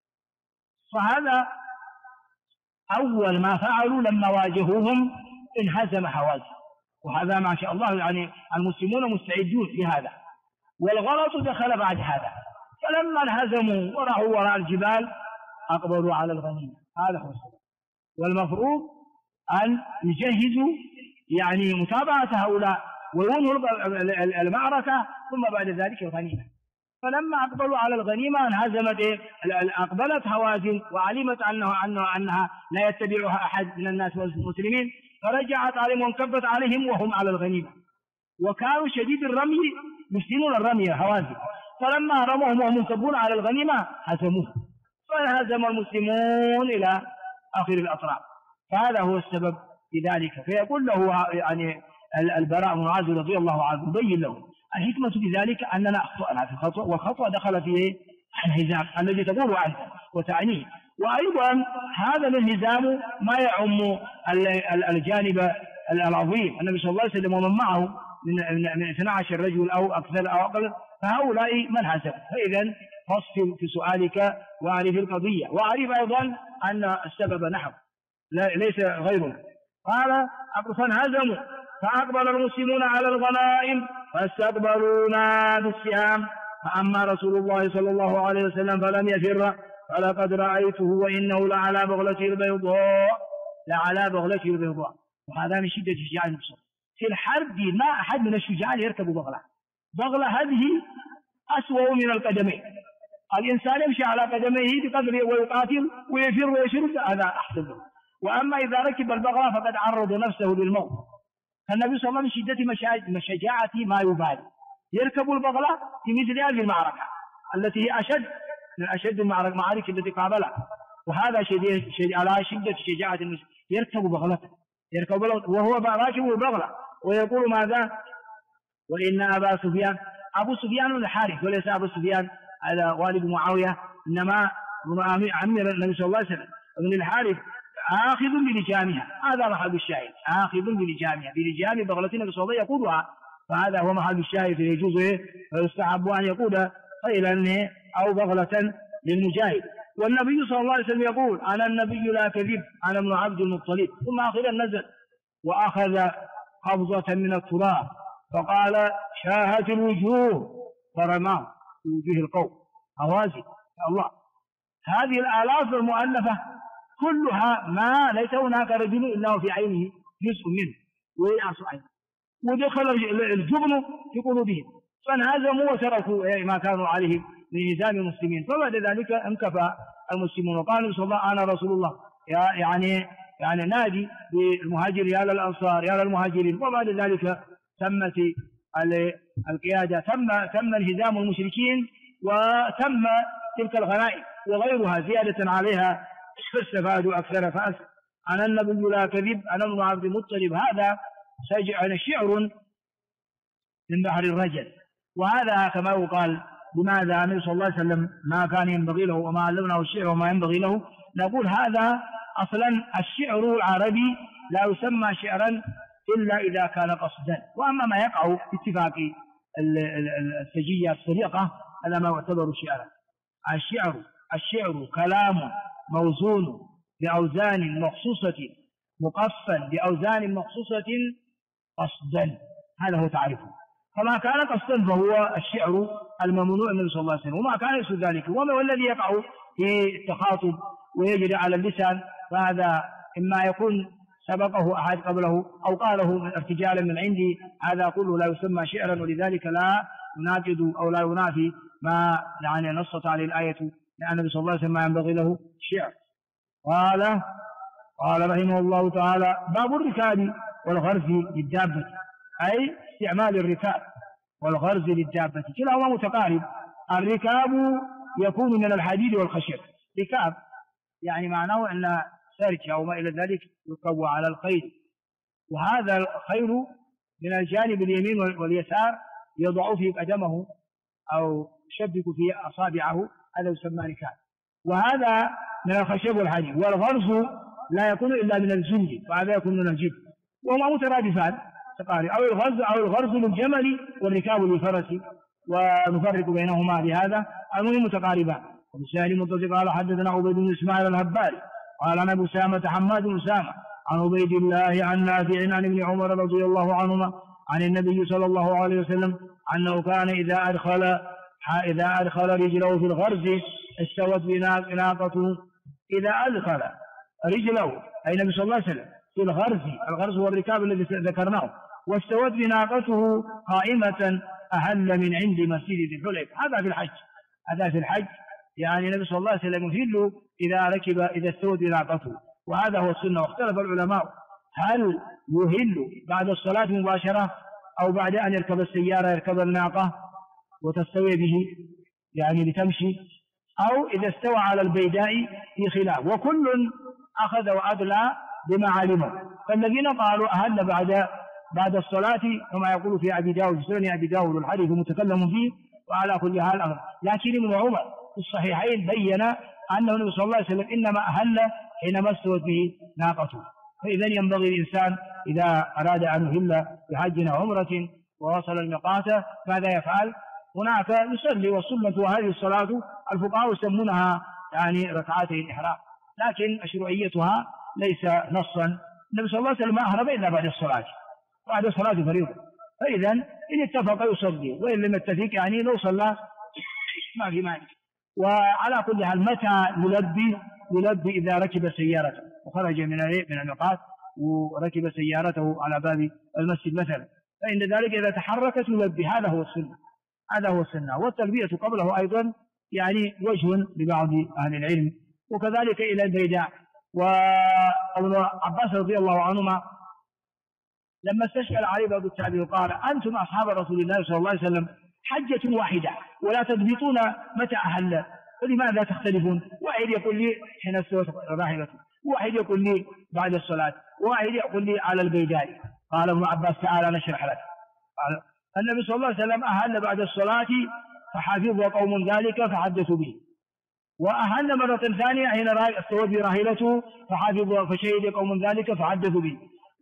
A: فهذا أول ما فعلوا لما واجهوهم انهزم حوازن، وهذا ما شاء الله يعني المسلمون مستعدون لهذا، والغلط دخل بعد هذا. فلما انهزموا ورعوا وراء الجبال أقبلوا على الغنيمة. هذا هو السبب. والمفروض أن يجهزوا يعني متابعة هؤلاء وينهوا المعركة ثم بعد ذلك الغنيمة. فلما أقبلوا على الغنيمة انهزمت أقبلت هوازن وعلمت أنها لا يتبعها أحد من الناس والمسلمين، فرجعت عليهم وانكبت عليهم وهم على الغنيمة، وكانوا شديد الرمي يحسنون الرمي هوازن، فلما رموهم وهم منكبون على الغنيمة هزموه، فانهزم المسلمون إلى آخر الأطراف. فهذا هو السبب في ذلك. فيقول له يعني البراء بن عازب رضي الله عنه يبين له الحكمة في ذلك أننا أخطأنا في الخطوة، والخطوة دخل فيه الانهزام الذي تقول عنه وتعنيه. وأيضا هذا الانهزام ما يعم الجانب العظيم، النبي صلى الله عليه وسلم ومن معه من 12 رجل أو أكثر أو أقل، فهؤلاء من حسب. فإذا فصل في سؤالك وأعرف القضية، وأعرف أيضا أن السبب نحو ليس غيره. قال فانهزموا فأقبل المسلمون على الغنائم فاستقبلونا بالسهام، فأما رسول الله صلى الله عليه وسلم فلم يفر، فلقد رأيته وإنه لعلى بغلته البيضاء. وهذا من شدة شجاع المسلم في الحرب. ما أحد من الشجعان يركب بغلة هذه أسوأ من القدمين. الإنسان يمشي على قدميه بقدر ويقاتل ويفر ويشرد، هذا أحسن له. وأما إذا ركب البغلة فقد عرض نفسه للموت. النبي صلى الله عليه وسلم من شدة شجاعته ما يبالي، يركب البغلة في مثل هذه المعركة التي هي أشد من أشد المعارك التي قابلها. وهذا شديد على شدة شجاعة المسلم، يركب بغلته وهو راكب البغلة ويقول ماذا؟ وإن أبو سفيان الحارث، وليس أبو سفيان على والد معاوية، إنما عمر النبي صلى الله عليه وسلم ابن الحارث آخذ بلجامها. هذا محل الشاهد، آخذ بلجام بغلة النبي صلى الله عليه وسلم يقودها. فهذا هو محل الشاهد، يجوز ويستحب أن يقود خيلا أو بغلة للمجاهد. والنبي صلى الله عليه وسلم يقول أنا النبي لا كذب، أنا ابن عبد المطلب. ثم آخر نزل وأخذ قبضة من التراب فقال شاهت الوجوه، فرماه في وجوه القوم أوازي يا الله. هذه الآلاف المؤلفة كلها ما ليس هناك رجل إلا في عينه جزء منه ويعص عينه، ودخل الجبن في قلوبهم فانهزموا وتركوا ما كانوا عليه من نظام المسلمين. فبعد ذلك انكفى المسلمون وقالوا صلى الله أنا رسول الله، يعني نادي بالمهاجر يا للأنصار يا للمهاجرين. وبعد ذلك تمت القيادة، تم انهزام المشركين وتم تلك الغنائم وغيرها زيادة عليها، فاستفادوا أكثر. أنا النبي لا كذب، أنا ابن عبد المطلب. هذا شعر من بحر الرجل. وهذا كما يقال لماذا النبي صلى الله عليه وسلم ما كان ينبغي له وما علمناه الشعر وما ينبغي له؟ نقول هذا أصلا الشعر العربي لا يسمى شعرا إلا إذا كان قصدا. وأما ما يقع باتفاق السجية السريقة هذا ما يعتبر شعرا. الشعر كلام موزون بأوزان مخصوصة مقفا بأوزان مخصوصة قصدا، هذا هو تعريفه. فما كان قصدا فهو الشعر الممنوع من صلى الله عليه وسلم، وما كان يسوء ذلك وما الذي يقع في التخاطب ويجري على اللسان، فهذا إما يكون سبقه أحد قبله أو قاله ارتجالا من عندي، هذا كله لا يسمى شعرا، ولذلك لا يناقض أو لا ينافي ما يعني نصت عليه الآية، لأن النبي صلى الله عليه وسلم ما ينبغي له شعر. قال رحمه الله تعالى باب الركاب والغرز للدابة، أي استعمال الركاب والغرز للدابة كلاهما متقارب. الركاب يكون من الحديد والخشب، ركاب يعني معناه أن سرج أو ما إلى ذلك يركب على الخيل، وهذا الخيل من الجانب اليمين واليسار يضع في قدمه أو يشبك في أصابعه، هذا يسمى ركاب. وهذا من الخشب والحديد. والغرز لا يكون إلا من الجلد، وهذا يكون من الجلد، وهما مترادفان تقارب. أو الغرز للجمل والركاب للفرس، ونفرق بينهما بهذا، المهم متقاربان. وبسائل متصل قال حدثنا عبيد بن إسماعيل الهباري قال عن أبي أسامة حماد بن أسامة عن عبيد الله عن نافع عن ابن عمر رضي الله عنهما عن النبي صلى الله عليه وسلم أنه كان إذا أدخل رجله في الغرز استوت بناقته. إذا أدخل رجله أي النبي صلى الله عليه وسلم في الغرز هو الركاب الذي ذكرناه، واستوت بناقته قائمة أهل من عند مسجد ذي الحليفة. هذا في الحج يعني النبي صلى الله عليه وسلم يهل إذا استوت بناقته، وهذا هو السنة. واختلف العلماء هل يهل بعد الصلاة مباشرة أو بعد أن يركب السيارة يركب الناقة وتستوي به يعني لتمشي، أو إذا استوى على البيداء في خلاف. وكل أخذ وأدلى بما علموا. فالذين قالوا أهل بعد الصلاة كما يقول في أبي داود في سنن أبي داود الحديث متكلم فيه، وعلى كل حال أمر. لكن ابن عمر في الصحيحين بين أنه النبي صلى الله عليه وسلم إنما أهل حينما استوت به ناقته. فإذا ينبغي الإنسان إذا أراد أن يهل بحج أو عمرة ووصل الميقات ماذا يفعل؟ هناك يصلي، والسنة وهذه الصلاة الفقهاء يسمونها يعني ركعتي الإحرام، لكن مشروعيتها ليس نصا. النبي صلى الله عليه وسلم ما أهرب إلا بعد الصلاة فريضة. فإذا إن اتفق يصلي، وإن لم يتفق يعني لو صلى ما في مانع. وعلى كل حال متى يلبي إذا ركب سيارته وخرج من الميقات وركب سيارته على باب المسجد مثلا، فإن ذلك إذا تحركت يلبي. هذا هو السنة. والتلبية قبله أيضا يعني وجه لبعض أهل العلم. وكذلك إلى البيداء. وابن عباس رضي الله عنهما لما استشكل عليه بعض التابعين قال: أنتم أصحاب رسول الله صلى الله عليه وسلم حجة واحدة ولا تضبطون متى أهل، فلماذا تختلفون؟ واحد يقول لي حين استوت راحلته، وواحد يقول لي بعد الصلاة، وواحد يقول لي على البيداء. قال ابن عباس: تعالى نشرح لك. قال النبي صلى الله عليه وسلم أهل بعد الصلاة فحفظ قوم ذلك فحدثوا به، وأهل مرة ثانية حين استوت براحلته فشهد قوم ذلك فحدثوا به،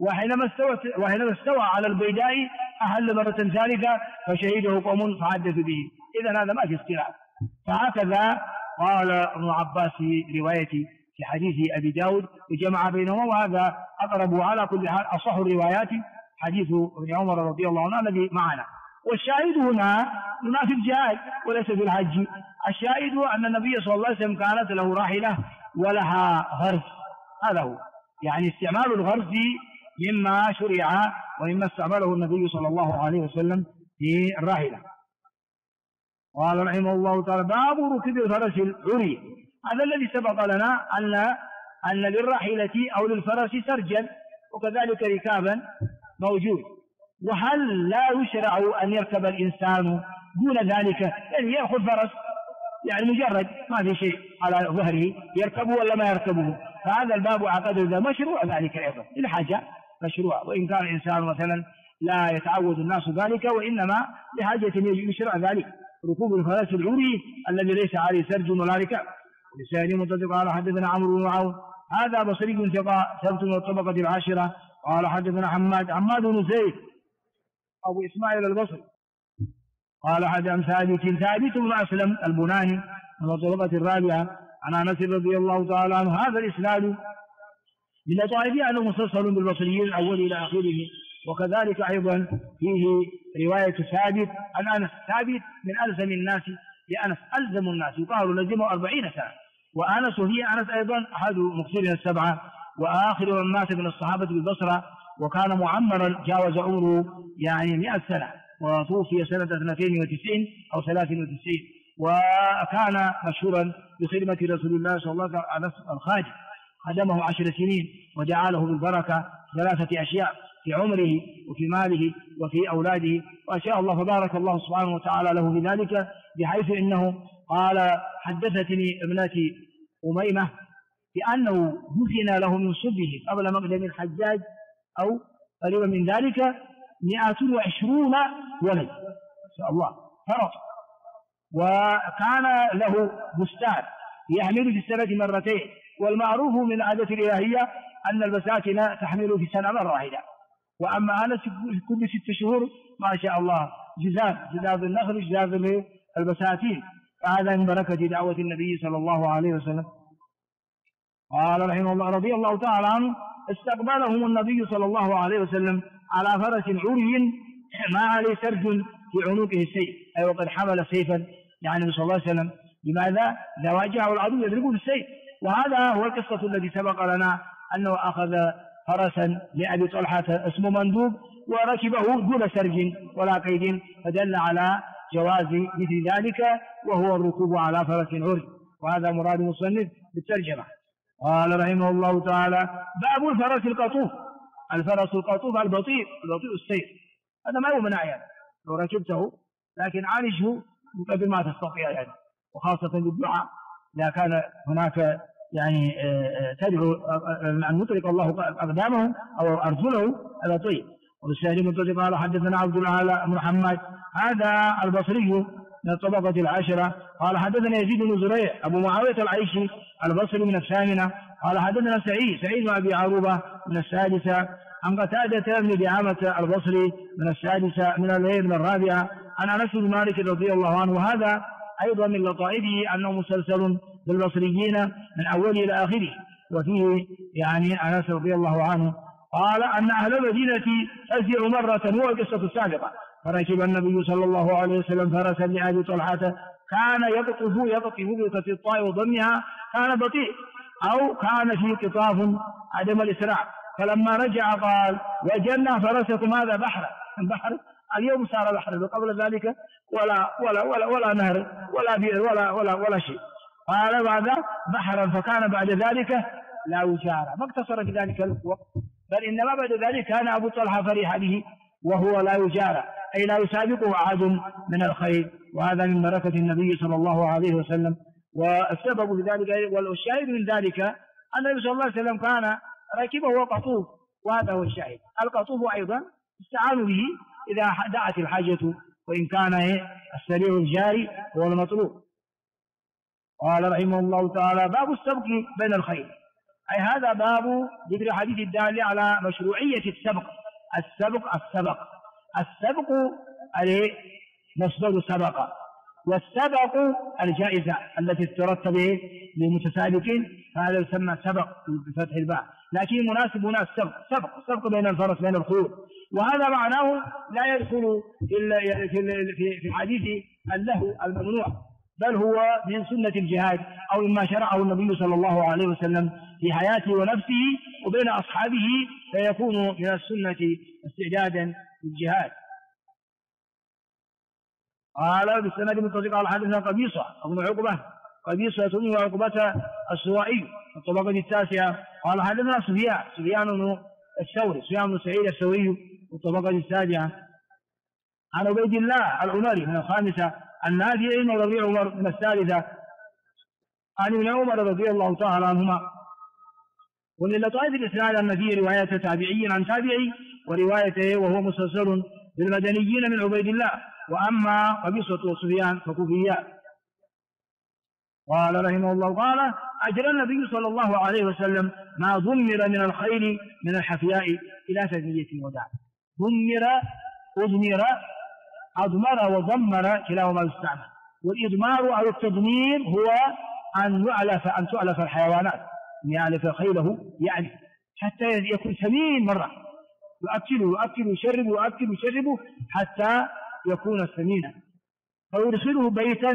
A: وحينما استوى على البيداء أهل مرة ثالثة فشهده قوم فحدثوا به. إذن هذا ما في اختلاف. فهكذا قال ابن عباس في رواية في حديث أبي داود وجمع بينهما، وهذا أقرب على كل حال أصح الروايات حديث ابن عمر رضي الله عنه الذي معنا. والشاهد هنا في الجهاد وليس في الحج. الشاهد أن النبي صلى الله عليه وسلم كانت له راحلة ولها غرز. هذا هو يعني استعمال الغرز مما شرع ومما استعمله النبي صلى الله عليه وسلم في الراحلة. قال رحمه الله تعالى: باب ركوب الفرس العري. هذا الذي سبق لنا أن للراحلة أو للفرس سرجا وكذلك ركابا موجود. وهل لا يشرع أن يركب الإنسان دون ذلك؟ يعني يأخذ فرس يعني مجرد ما في شيء على ظهره يركبه ولا ما يركبه؟ فهذا الباب عقد ذا مشروع ذلك أيضا للحاجة مشروع، وإن كان الإنسان مثلا لا يتعود الناس ذلك وإنما لحاجة يشرع ذلك. ركوب الفرس العري الذي ليس عليه سرج ولا ركاب. لساني متفق. قال حدثنا عمرو بن عون هذا بصري ثقة ثبت من الطبقة العاشرة. قال حدثنا حماد بن زيد أبو إسماعيل البصري قال حدثنا ثابت بن أسلم البناني من الطبقة الرابعة عن أنس رضي الله تعالى عنه. هذا الإسناد من طائفة أنه مسلسل بالبصريين الأول إلى آخره. وكذلك أيضا فيه رواية ثابت عن أنس. ثابت من ألزم الناس لأنس، ألزم الناس يقال لزمه 40 سنة. وأنس هي أنس أيضا أحد مكثرين السبعة وآخر من مات من الصحابة بالبصرة، وكان معمرا جاوز عمره يعني 100 سنة، وتوفي سنة 92 أو 93. وكان مشهورا بخدمة رسول الله صلى الله عليه وسلم الخادم، خدمه 10 سنين ودعا له بالبركة 3 أشياء: في عمره وفي ماله وفي أولاده. وأشاء الله فبارك الله سبحانه وتعالى له بذلك، بحيث إنه قال: حدثتني ابنتي أميمة بأنه دفن له من صبه قبل مقدم الحجاج أو قريبا من ذلك 120 ولد، ما شاء الله فرط. وكان له بستان يحمل في السنة مرتين، والمعروف من العادة الإلهية أن البساتين تحمل في السنة مرة واحدة. وأما أنس في كل 6 شهور ما شاء الله جذاذ النخل جذاذ البساتين. فهذا من بركة دعوة النبي صلى الله عليه وسلم. قال رحمه الله رضي الله تعالى عنه: استقبلهم النبي صلى الله عليه وسلم على فرس عري ما عليه سرج في عنقه السيف، أي وقد حمل سيفا يعني صلى الله عليه وسلم. لماذا؟ إذا واجهه العدو يضربه بالسيف. وهذا هو القصة التي سبق لنا أنه أخذ فرسا لأبي طلحة اسمه مندوب وركبه دون سرج ولا قيد، فدل على جواز مثل ذلك وهو الركوب على فرس عري. وهذا مراد المصنف بالترجمة. قال رحمه الله تعالى: باب الفرس القطوف. الفرس القطوف البطيء السير، هذا ما يمنع يعني لو ركبته، لكن عالجه قبل ما تستطيع يعني، وخاصة بالدعاء إذا كان هناك يعني تدعو أن يطلق الله أقدامه أو أرجله، هذا طيب. والسائل المنطلق قال حدثنا عبد الأعلى بن محمد هذا البصري من الطبقة العاشرة قال حدثنا يزيد بن زريع أبو معاوية العيشي البصري من الثامنة قال حدثنا سعيد بن أبي عروبة من السادسة عن قتادة بن دعامة البصري من السادسة من الرابعة عن أنس بن مالك رضي الله عنه. وهذا أيضا من لطائفه أنه مسلسل بالبصريين من أوله إلى آخره. وفيه يعني أنس رضي الله عنه قال أن أهل المدينة أزعوا مرة، هو القصة السابقة، فركب النبي صلى الله عليه وسلم فرسا لأبي طلحة كان يقطف بكسر وضمها، كان بطيء أو كان فيه قطاف عدم الإسراع، فلما رجع قال وجدنا فرسكم هذا بحر اليوم صار بحر، وقبل ذلك ولا نهر ولا بئر ولا شيء، قال بعد بحرا فكان بعد ذلك لا وجار، ما اقتصر في ذلك الوقت، بل إنما بعد ذلك كان أبو طلحة فرح به وهو لا يجار، أي لا يسابقه أحد من الخير، وهذا من بركة النبي صلى الله عليه وسلم. والسبب في ذلك والشاهد من ذلك أن النبي صلى الله عليه وسلم كان راكبه قطوف، وهذا هو الشاهد. القطوف أيضا استعانوا به إذا دعت الحاجة، وإن كان السريع الجاري هو المطلوب. قال رحمه الله تعالى باب السبق بين الخير، أي هذا باب ذكر الحديث الدال على مشروعية السبق. السبق عليه مصدر سبق، والسبق الجائزة التي ترتب للمتسابقين، فهذا يسمى سبق بفتح الباء، لكن مناسب هنا السبق بين الفرس بين الخيول، وهذا معناه لا يدخل في الحديث اللهو الممنوع، بل هو من سنة الجهاد أو مما شرعه النبي صلى الله عليه وسلم في حياته ونفسه وبين أصحابه، فيكون من السنة استعدادا للجهاد. قال بالسند المتصل قال حدثنا قبيصة ابن عقبة، قبيصة ابن عقبة السوائي الطبقة التاسعة قال حدثنا سفيان بن سعيد الثوري الطبقة السابعة عن عبيد الله العمري من الخامسة عن نافع مولى عمر من الثالثة عن ابن عمر رضي الله تعالى عنهما. ومن لطائف الإسناد أن فيه رواية تابعي عن تابعي وروايته وهو مسلسل بالمدنيين من عبيد الله، وأما قبيصة وسفيان فكوفيان. قال رحمه الله قال أجرى النبي صلى الله عليه وسلم ما ضمر من الخير من الحفياء إلى ثنية الوداع. أضمر أضمر وضمر كلاهما يستعمل، والإضمار أو التضمير هو أن تؤلف الحيوانات، يعلف خيله يعني حتى يكون ثمين مرة، يؤكل يشرب حتى يكون ثمينا، فيرسله بيتا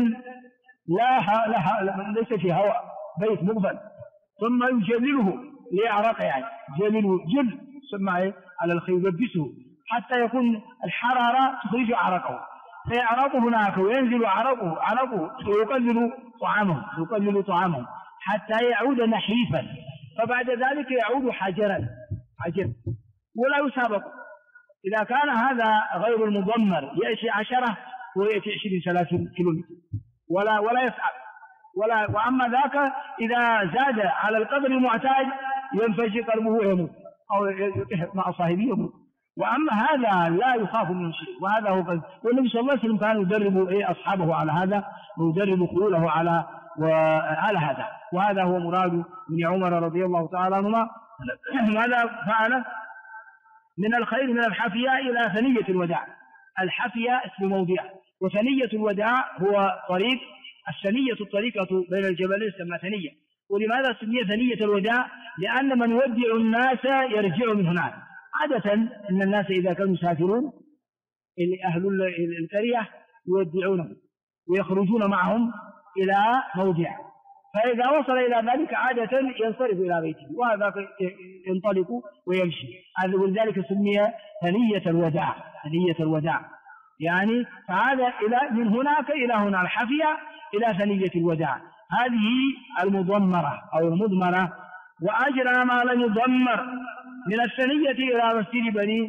A: ليس في هواء، بيت مقبل، ثم يجلله ليعرق، يعني جل ثم على الخيل يلبسه حتى يكون الحرارة تخرج عرقه، فيعرق هناك وينزل عرقه ويقلل طعامه حتى يعود نحيفا، فبعد ذلك يعود حجر ولا يسابق. إذا كان هذا غير المضمر يأتي 10 ويأتي 20-30 كيلومتر ولا يسعى وأما ذاك إذا زاد على القدر المعتاد ينفجر قلبه ويموت أو يطيح مع صاحبه يموت. وأما هذا لا يخاف من شيء، وهذا هو والنبي صلى الله عليه وسلم كان يدرب أصحابه على هذا ويدرب خيوله على هذا، وهذا هو مراد من عمر رضي الله تعالى عنهما. ماذا فعل من الخير من الحفياء إلى ثنية الوداع. الحفياء اسم موضع، وثنية الوداع هو طريق، الثنية الطريقة بين الجبلين تسمى ثنية. ولماذا سمي ثنية الوداع؟ لأن من يودع الناس يرجع من هناك. عادة إن الناس إذا كانوا مسافرون أهل القرية يودعونهم ويخرجون معهم إلى موضع، فإذا وصل إلى ذلك عادة ينصرف إلى بيته، وهذا ينطلق ويمشي، ولذلك سمي ثنية الوداع يعني فهذا من هناك إلى هنا، الحفية إلى ثنية الوداع، هذه المضمرة أو المضمرة. وأجرى ما لم يضمر من الثنية إلى مسجد بني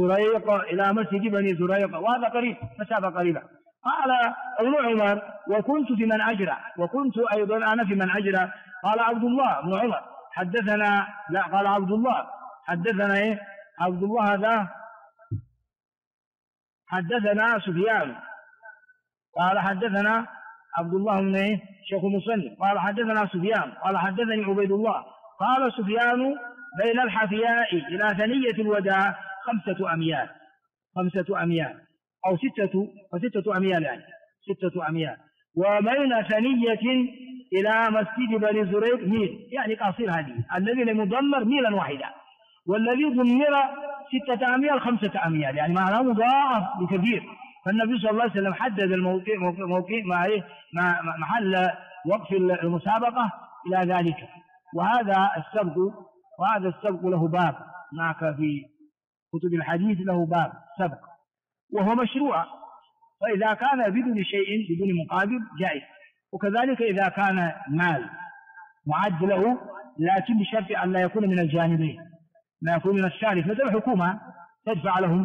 A: زريق وهذا قريب، مسافة قريبة. قال ابن عمر وكنت أيضا أنا في من أجرى قال عبد الله بن عمر حدثنا، لا قال عبد الله حدثنا إيه؟ عبد الله هذا حدثنا سفيان قال حدثنا عبد الله بن إيه؟ شيخ المصنف قال حدثنا سفيان قال حدثني عبيد الله قال سفيان بين الحفياء إلى ثنية الوداع 5 أميال، 5 أميال أو 6 أميال، يعني 6 أميال، وبين ثنية إلى مسجد بني زريق ميل، يعني قصير هذه. الذي لم يضمر ميلا واحدا، والذي ضمر 6 أميال 5 أميال، يعني معناه مضاعف بكثير. فالنبي صلى الله عليه وسلم حدد الموقع مع محل وقف المسابقة إلى ذلك. وهذا السبق له باب، معك في كتب الحديث له باب سبق، وهو مشروع. فإذا كان بدون شيء بدون مقابل جائز، وكذلك إذا كان مال معد له لكن بشرط أن لا يكون من الجانبين، لا يكون من الثالث، مثل الحكومة تدفع لهم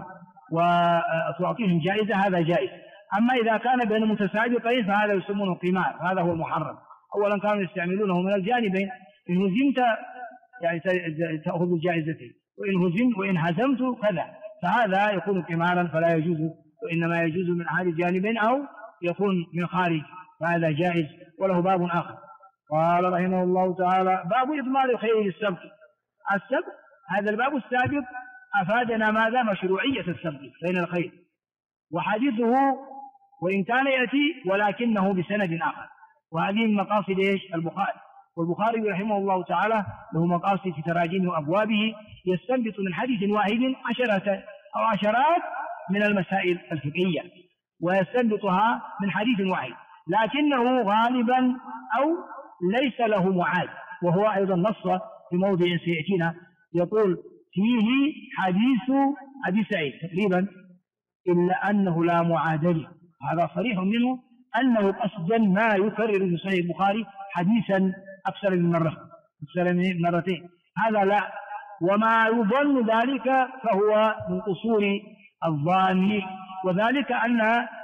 A: وتعطيهم جائزة، هذا جائز. أما إذا كان بين متسابقين فهذا يسمونه قمار، هذا هو المحرم. أولا كانوا يستعملونه من الجانبين، إن هزمت يعني تأخذ الجائزتين، وإن هزمت كذا، فهذا يكون قمارا فلا يجوز، وإنما يجوز من أحد الجانبين أو يكون من خارج، فهذا جائز وله باب آخر. قال رحمه الله تعالى: باب إضمار الخير للسبق. السبق هذا الباب السابق أفادنا ماذا؟ مشروعية السبق بين الخير، وحديثه وإن كان يأتي ولكنه بسند آخر، وهذه من مقاصد البخاري. والبخاري رحمه الله تعالى له مقاصد في تراجيم وأبوابه، يستنبط من حديث واحد 10 أو عشرات من المسائل الفقهية، ويستنبطها من حديث واحد، لكنه غالبا أو ليس له معاد. وهو أيضا نص في موضع سيأتينا يقول فيه حديث أبي سعيد تقريبا، إلا أنه لا معاد له. هذا صريح منه أنه قصدا ما يكرر في صحيح البخاري حديثا أكثر من مرة، أكثر من مرتين، هذا لا. وما يظن ذلك فهو من قصور الظان، وذلك أن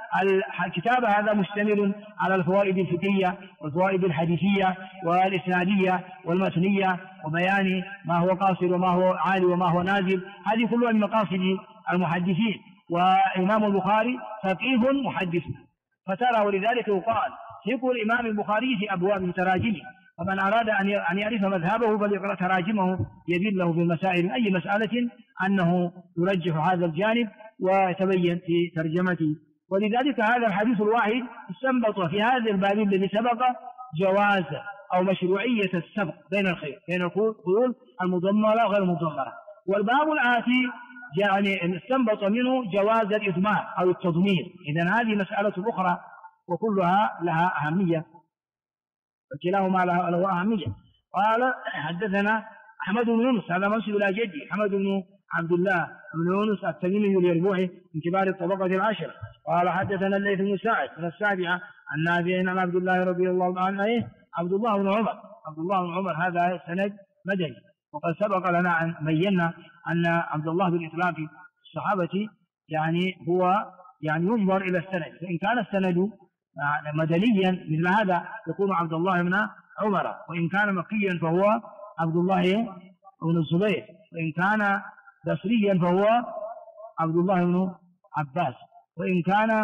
A: الكتاب هذا مشتمل على الفوائد الفقهية والفوائد الحديثية والإسنادية والمتنية، وبيان ما هو قاصر وما هو عالي وما هو نازل، هذه كلها من مقاصد المحدثين. وإمام البخاري فقيه محدث، فترى ولذلك يقال فقه الإمام البخاري في أبواب تراجمه، ومن أراد أن يعرف مذهبه فليقرأ تراجمه يبين له في المسائل أي مسألة أنه يرجح هذا الجانب ويتبين في ترجمته. ولذلك هذا الحديث الواحد استنبط في هذا الباب الذي سبق جواز أو مشروعية السبق بين الخير، بين الخيول المضمرة غير المضمرة. والباب الآتي يعني استنبط منه جواز الإضمار أو التضمير. إذن هذه مسألة أخرى وكلها لها أهمية، وكلاهما له أهمية. قال حدثنا أحمد بن يونس، هذا منسوب إلى جدي أحمد بن عبد الله بن يونس التميمي اليربوعي من كبار الطبقة العاشرة. قال حدثنا الليث بن سعد من السابعة عن نافع عن عبد الله رضي الله عنه عبد الله بن عمر. عبد الله بن عمر هذا سند مدني، وقد سبق لنا أن بينا أن عبد الله بن إسلام في الصحابة يعني هو يعني ينظر إلى السند، فإن كان السند مدنيا مثل هذا يكون عبد الله بن عمر، وإن كان مكيا فهو عبد الله بن الزبير، وإن كان بصريا فهو عبد الله بن عباس، وإن كان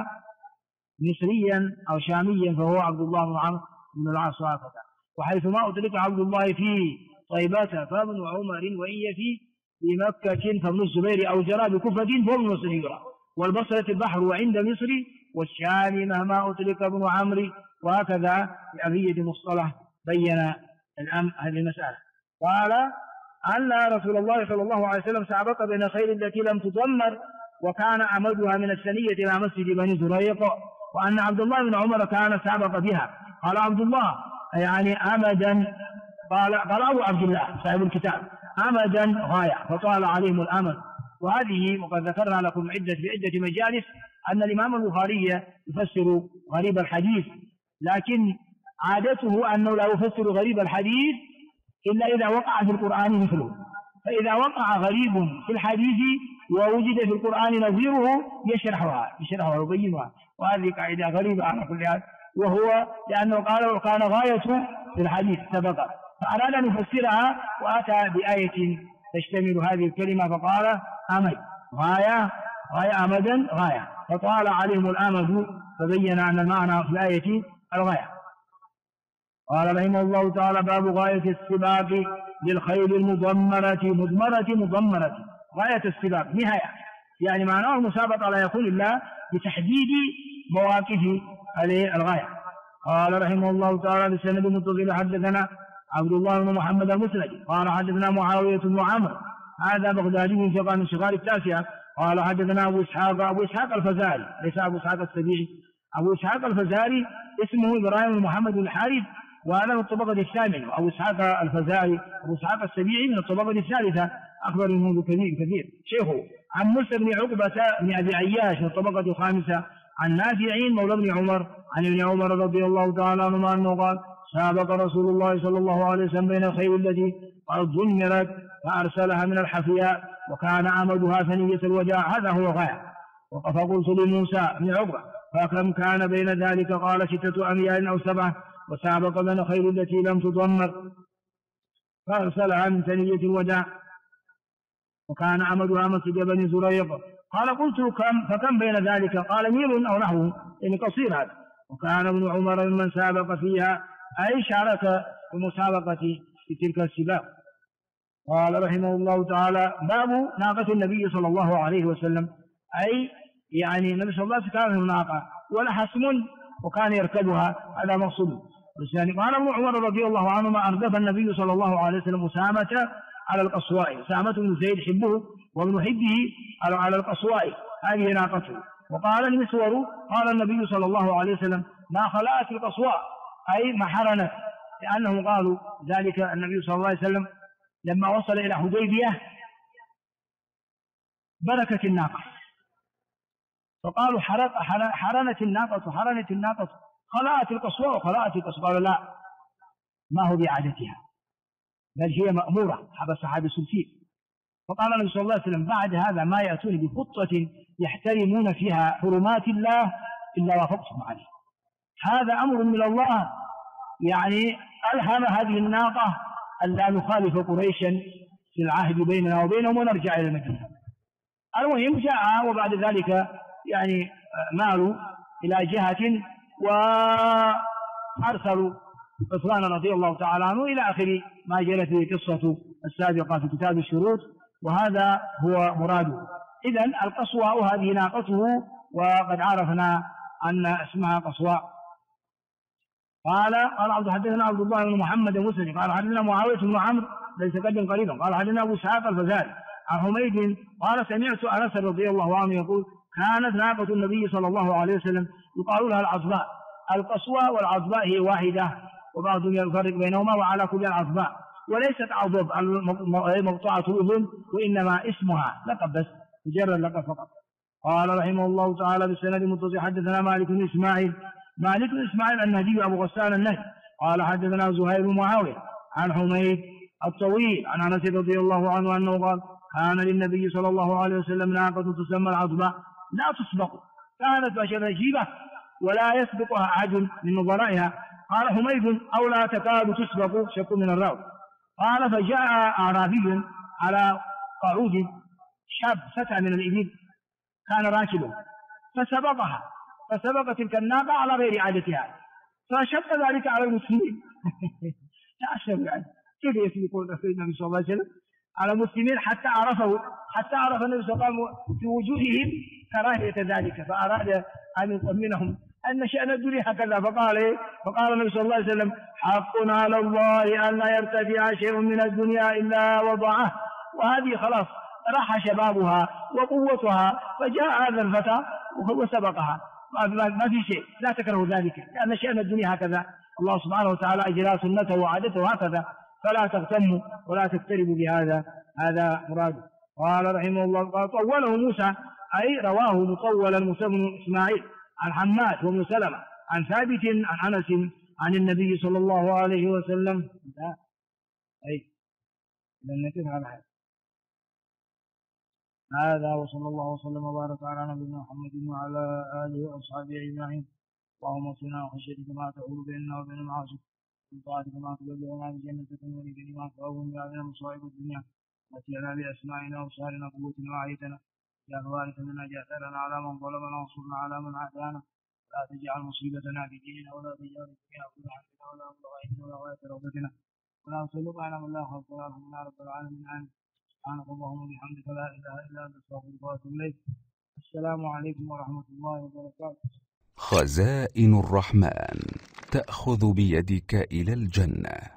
A: مصريا أو شاميا فهو عبد الله بن عمرو بن العاص. وحيثما أطلق عبد الله في طيبة فابن عمر، وإن يفي بمكة فابن الزبير أو جرى بكفة فابن مصري، والبصرة البحر وعند مصر، والشام مهما أطلق ابن عمرو. وهكذا في أبية مصطلح بين هذه المسألة. قال أن رسول الله صلى الله عليه وسلم سابق بين الخير التي لم تضمر، وكان عمدها من الثنية إلى مسجد بني زريق، وأن عبد الله بن عمر كان سابق بها. قال عبد الله يعني أمدا، قال أبو عبد الله صاحب الكتاب أمدا غاية، فطال عليهم الأمد. وهذه وقد ذكرنا لكم في عدة مجالس أن الإمام البخاري يفسر غريب الحديث، لكن عادته أنه لا يفسر غريب الحديث إلا إذا وقع في القرآن مثله. فإذا وقع غريب في الحديث ووجد في القرآن نظيره يشرحها ويبينها، وهذه قاعدة غريبة على كل حال وهو لأنه قال وكان غاية في الحديث سبق، فأراد أن يفسرها وأتى بآية تشتمل هذه الكلمة فقال أمد، غاية أمدا غاية، فطال عليهم الأمد، فبين أن المعنى في الآية الغاية. قال رحمه الله تعالى: باب غاية السباق للخيل مضمرة. غاية السباق نهاية، يعني معناه المسابقة لا يكون إلا بتحديد مواقف الغاية. قال رحمه الله تعالى: بسند متصل حدثنا عبد الله بن محمد المسند قال حدثنا معاوية بن عمرو هذا بغدادي من ثقة من صغار التاسعة قال حدثنا أبو إسحاق الفزاري، ليس أبو إسحاق السبيعي، أبو إسحاق الفزاري اسمه إبراهيم بن محمد بن الحارث، وهذا من الطبقة الثامنة. أبو إسحاق الفزاري أبو إسحاق السبيعي من الطبقة الثالثة، أكبر منه كثير شيخه. عن موسى بن عقبة بن أبي عياش من الطبقة الخامسة، عن نافع مولى بن عمر عن ابن عمر رضي الله تعالى عنهما أنه قال: سابق رسول الله صلى الله عليه وسلم بين الخيل التي قد ضمرت فأرسلها من الحفياء وكان عمدها ثنية الوداع، هذا هو غاية. فقلت لموسى بن عقبة: فكم كان بين ذلك؟ قال: 6 أميال أو 7. وسابق بين الخيل التي لم تضمر فأرسلها من ثنية الوداع وكان عمدها مسجد بني زريق. قال: قلت: فكم بين ذلك؟ قال: ميل أو نحوه، يعني قصير هذا. وكان ابن عمر ممن سابق فيها، أي شارك في المسابقة في تلك السباق. قال رحمه الله تعالى: باب ناقة النبي صلى الله عليه وسلم، أي يعني النبي صلى الله عليه وسلم كان له ناقة ولها اسم وكان يركبها، هذا مقصود. قال ابن عمر رضي الله عنهما: أردف النبي صلى الله عليه وسلم أسامة على القصواء، أسامة بن زيد حبه وابن حبه على القصواء، هذه ناقته. وقال المسور: قال النبي صلى الله عليه وسلم: ما خلأت القصواء، أي ما حرنت، لأنهم قالوا ذلك النبي صلى الله عليه وسلم لما وصل إلى حديبية بركت الناقة، فقالوا حرنت الناقة خلأت القصواء. قالوا: لا، ما هو بعادتها، بل هي مأمورة، حبسها حبس الفيل. فقال النبي صلى الله عليه وسلم: بعد هذا ما يأتون بخطة يحترمون فيها حرمات الله إلا وافقتم عليه، هذا أمر من الله، يعني ألهم هذه الناقة أن لا نخالف قريشا في العهد بيننا وبينهم ونرجع إلى المدينة. المهم جاء وبعد ذلك يعني مالوا إلى جهة وأرسلوا عثمان رضي الله تعالى عنه إلى آخر ما جرت به قصة السابقة في كتاب الشروط، وهذا هو مراده. إذن القصواء هذه ناقته، وقد عرفنا أن اسمها قصواء. قال حدثنا عبد الله بن محمد المسلم قال حدثنا معاوية بن عمرو ليس قدم قريبا قال حدثنا أبو إسحاق الفزاري عن حميد قال: سمعت أنس رضي الله عنه يقول: كانت ناقة النبي صلى الله عليه وسلم يقال لها العظباء. القصوى والعظباء هي واحدة، وبعضهم يفرق بينهما، وعلى كل العظباء، وليست عضب مقطوعة الأذن، وإنما اسمها لقب، بس مجرد لقب فقط. قال رحمه الله تعالى: بالسند متصل حدثنا مالك بن إسماعيل النهدي أبو غسان النهدي قال حدثنا زهير بن معاوية عن حميد الطويل عن أنس رضي الله عنه أنه قال: كان للنبي صلى الله عليه وسلم ناقة تسمى العظباء لا تسبق، كانت عجيبة ولا يسبقها أحد من نظرائها. قال حميد: أو لا تكاد تسبق، شك من الراوي. قال: فجاء أعرابي على قعود شاب فتى من الإبل كان راكبه فسبق تلك الناقة على غير عادتها، فشق ذلك على المسلمين. تعشر يعني كيف يسبقون النبي صلى الله عليه وسلم على المسلمين حتى عرف النبي صلى الله عليه وسلم في وجوههم كراهية ذلك، فأراد أن يطمنهم أن شأن الدنيا هكذا. فقال النبي صلى الله عليه وسلم: حق على الله أن لا يرتفع شيء من الدنيا إلا وضعه، وهذه خلاص راح شبابها وقوتها، فجاء هذا الفتى وهو سبقها، ما في شيء، لا تكره ذلك، لأن شأن الدنيا هكذا، الله سبحانه وتعالى أجرى سنته وعادته هكذا، فلا تغتموا ولا تقتربوا بهذا، هذا مراده. قال رحمه الله: قال: طوله موسى، أي رواه مطولا موسى بن إسماعيل عن حماد وابن سلمة عن ثابت عن أنس عن النبي صلى الله عليه وسلم. لن نكف على هذا. وصلى الله وسلم وبارك على نبينا محمد وعلى آله وأصحابه أجمعين. اللهم اصلنا وخشيتك ما تحول بيننا وبين المعاصي، من طاعتك ما تبلغنا بجنتك ومن كلمات تهون بها من مصائب الدنيا، واتينا باسمائنا وابصارنا قوتنا وعيتنا، يا الوارث منا جاثرنا على من ظلمنا وانصرنا على من عادانا، لا تجعل مصيبتنا في ديننا ولا تجعل الدنيا اكبر همنا ولا مبلغ علمنا ولا غايه رغبتنا ولا نسلط على من لا خلق ولا رحمنا رب العالمين. آمين. سبحانك اللهم وبحمدك لا اله الا انت استغفرك واتوب اليك. السلام عليكم ورحمه الله وبركاته.
B: خزائن الرحمن تأخذ بيدك إلى الجنة.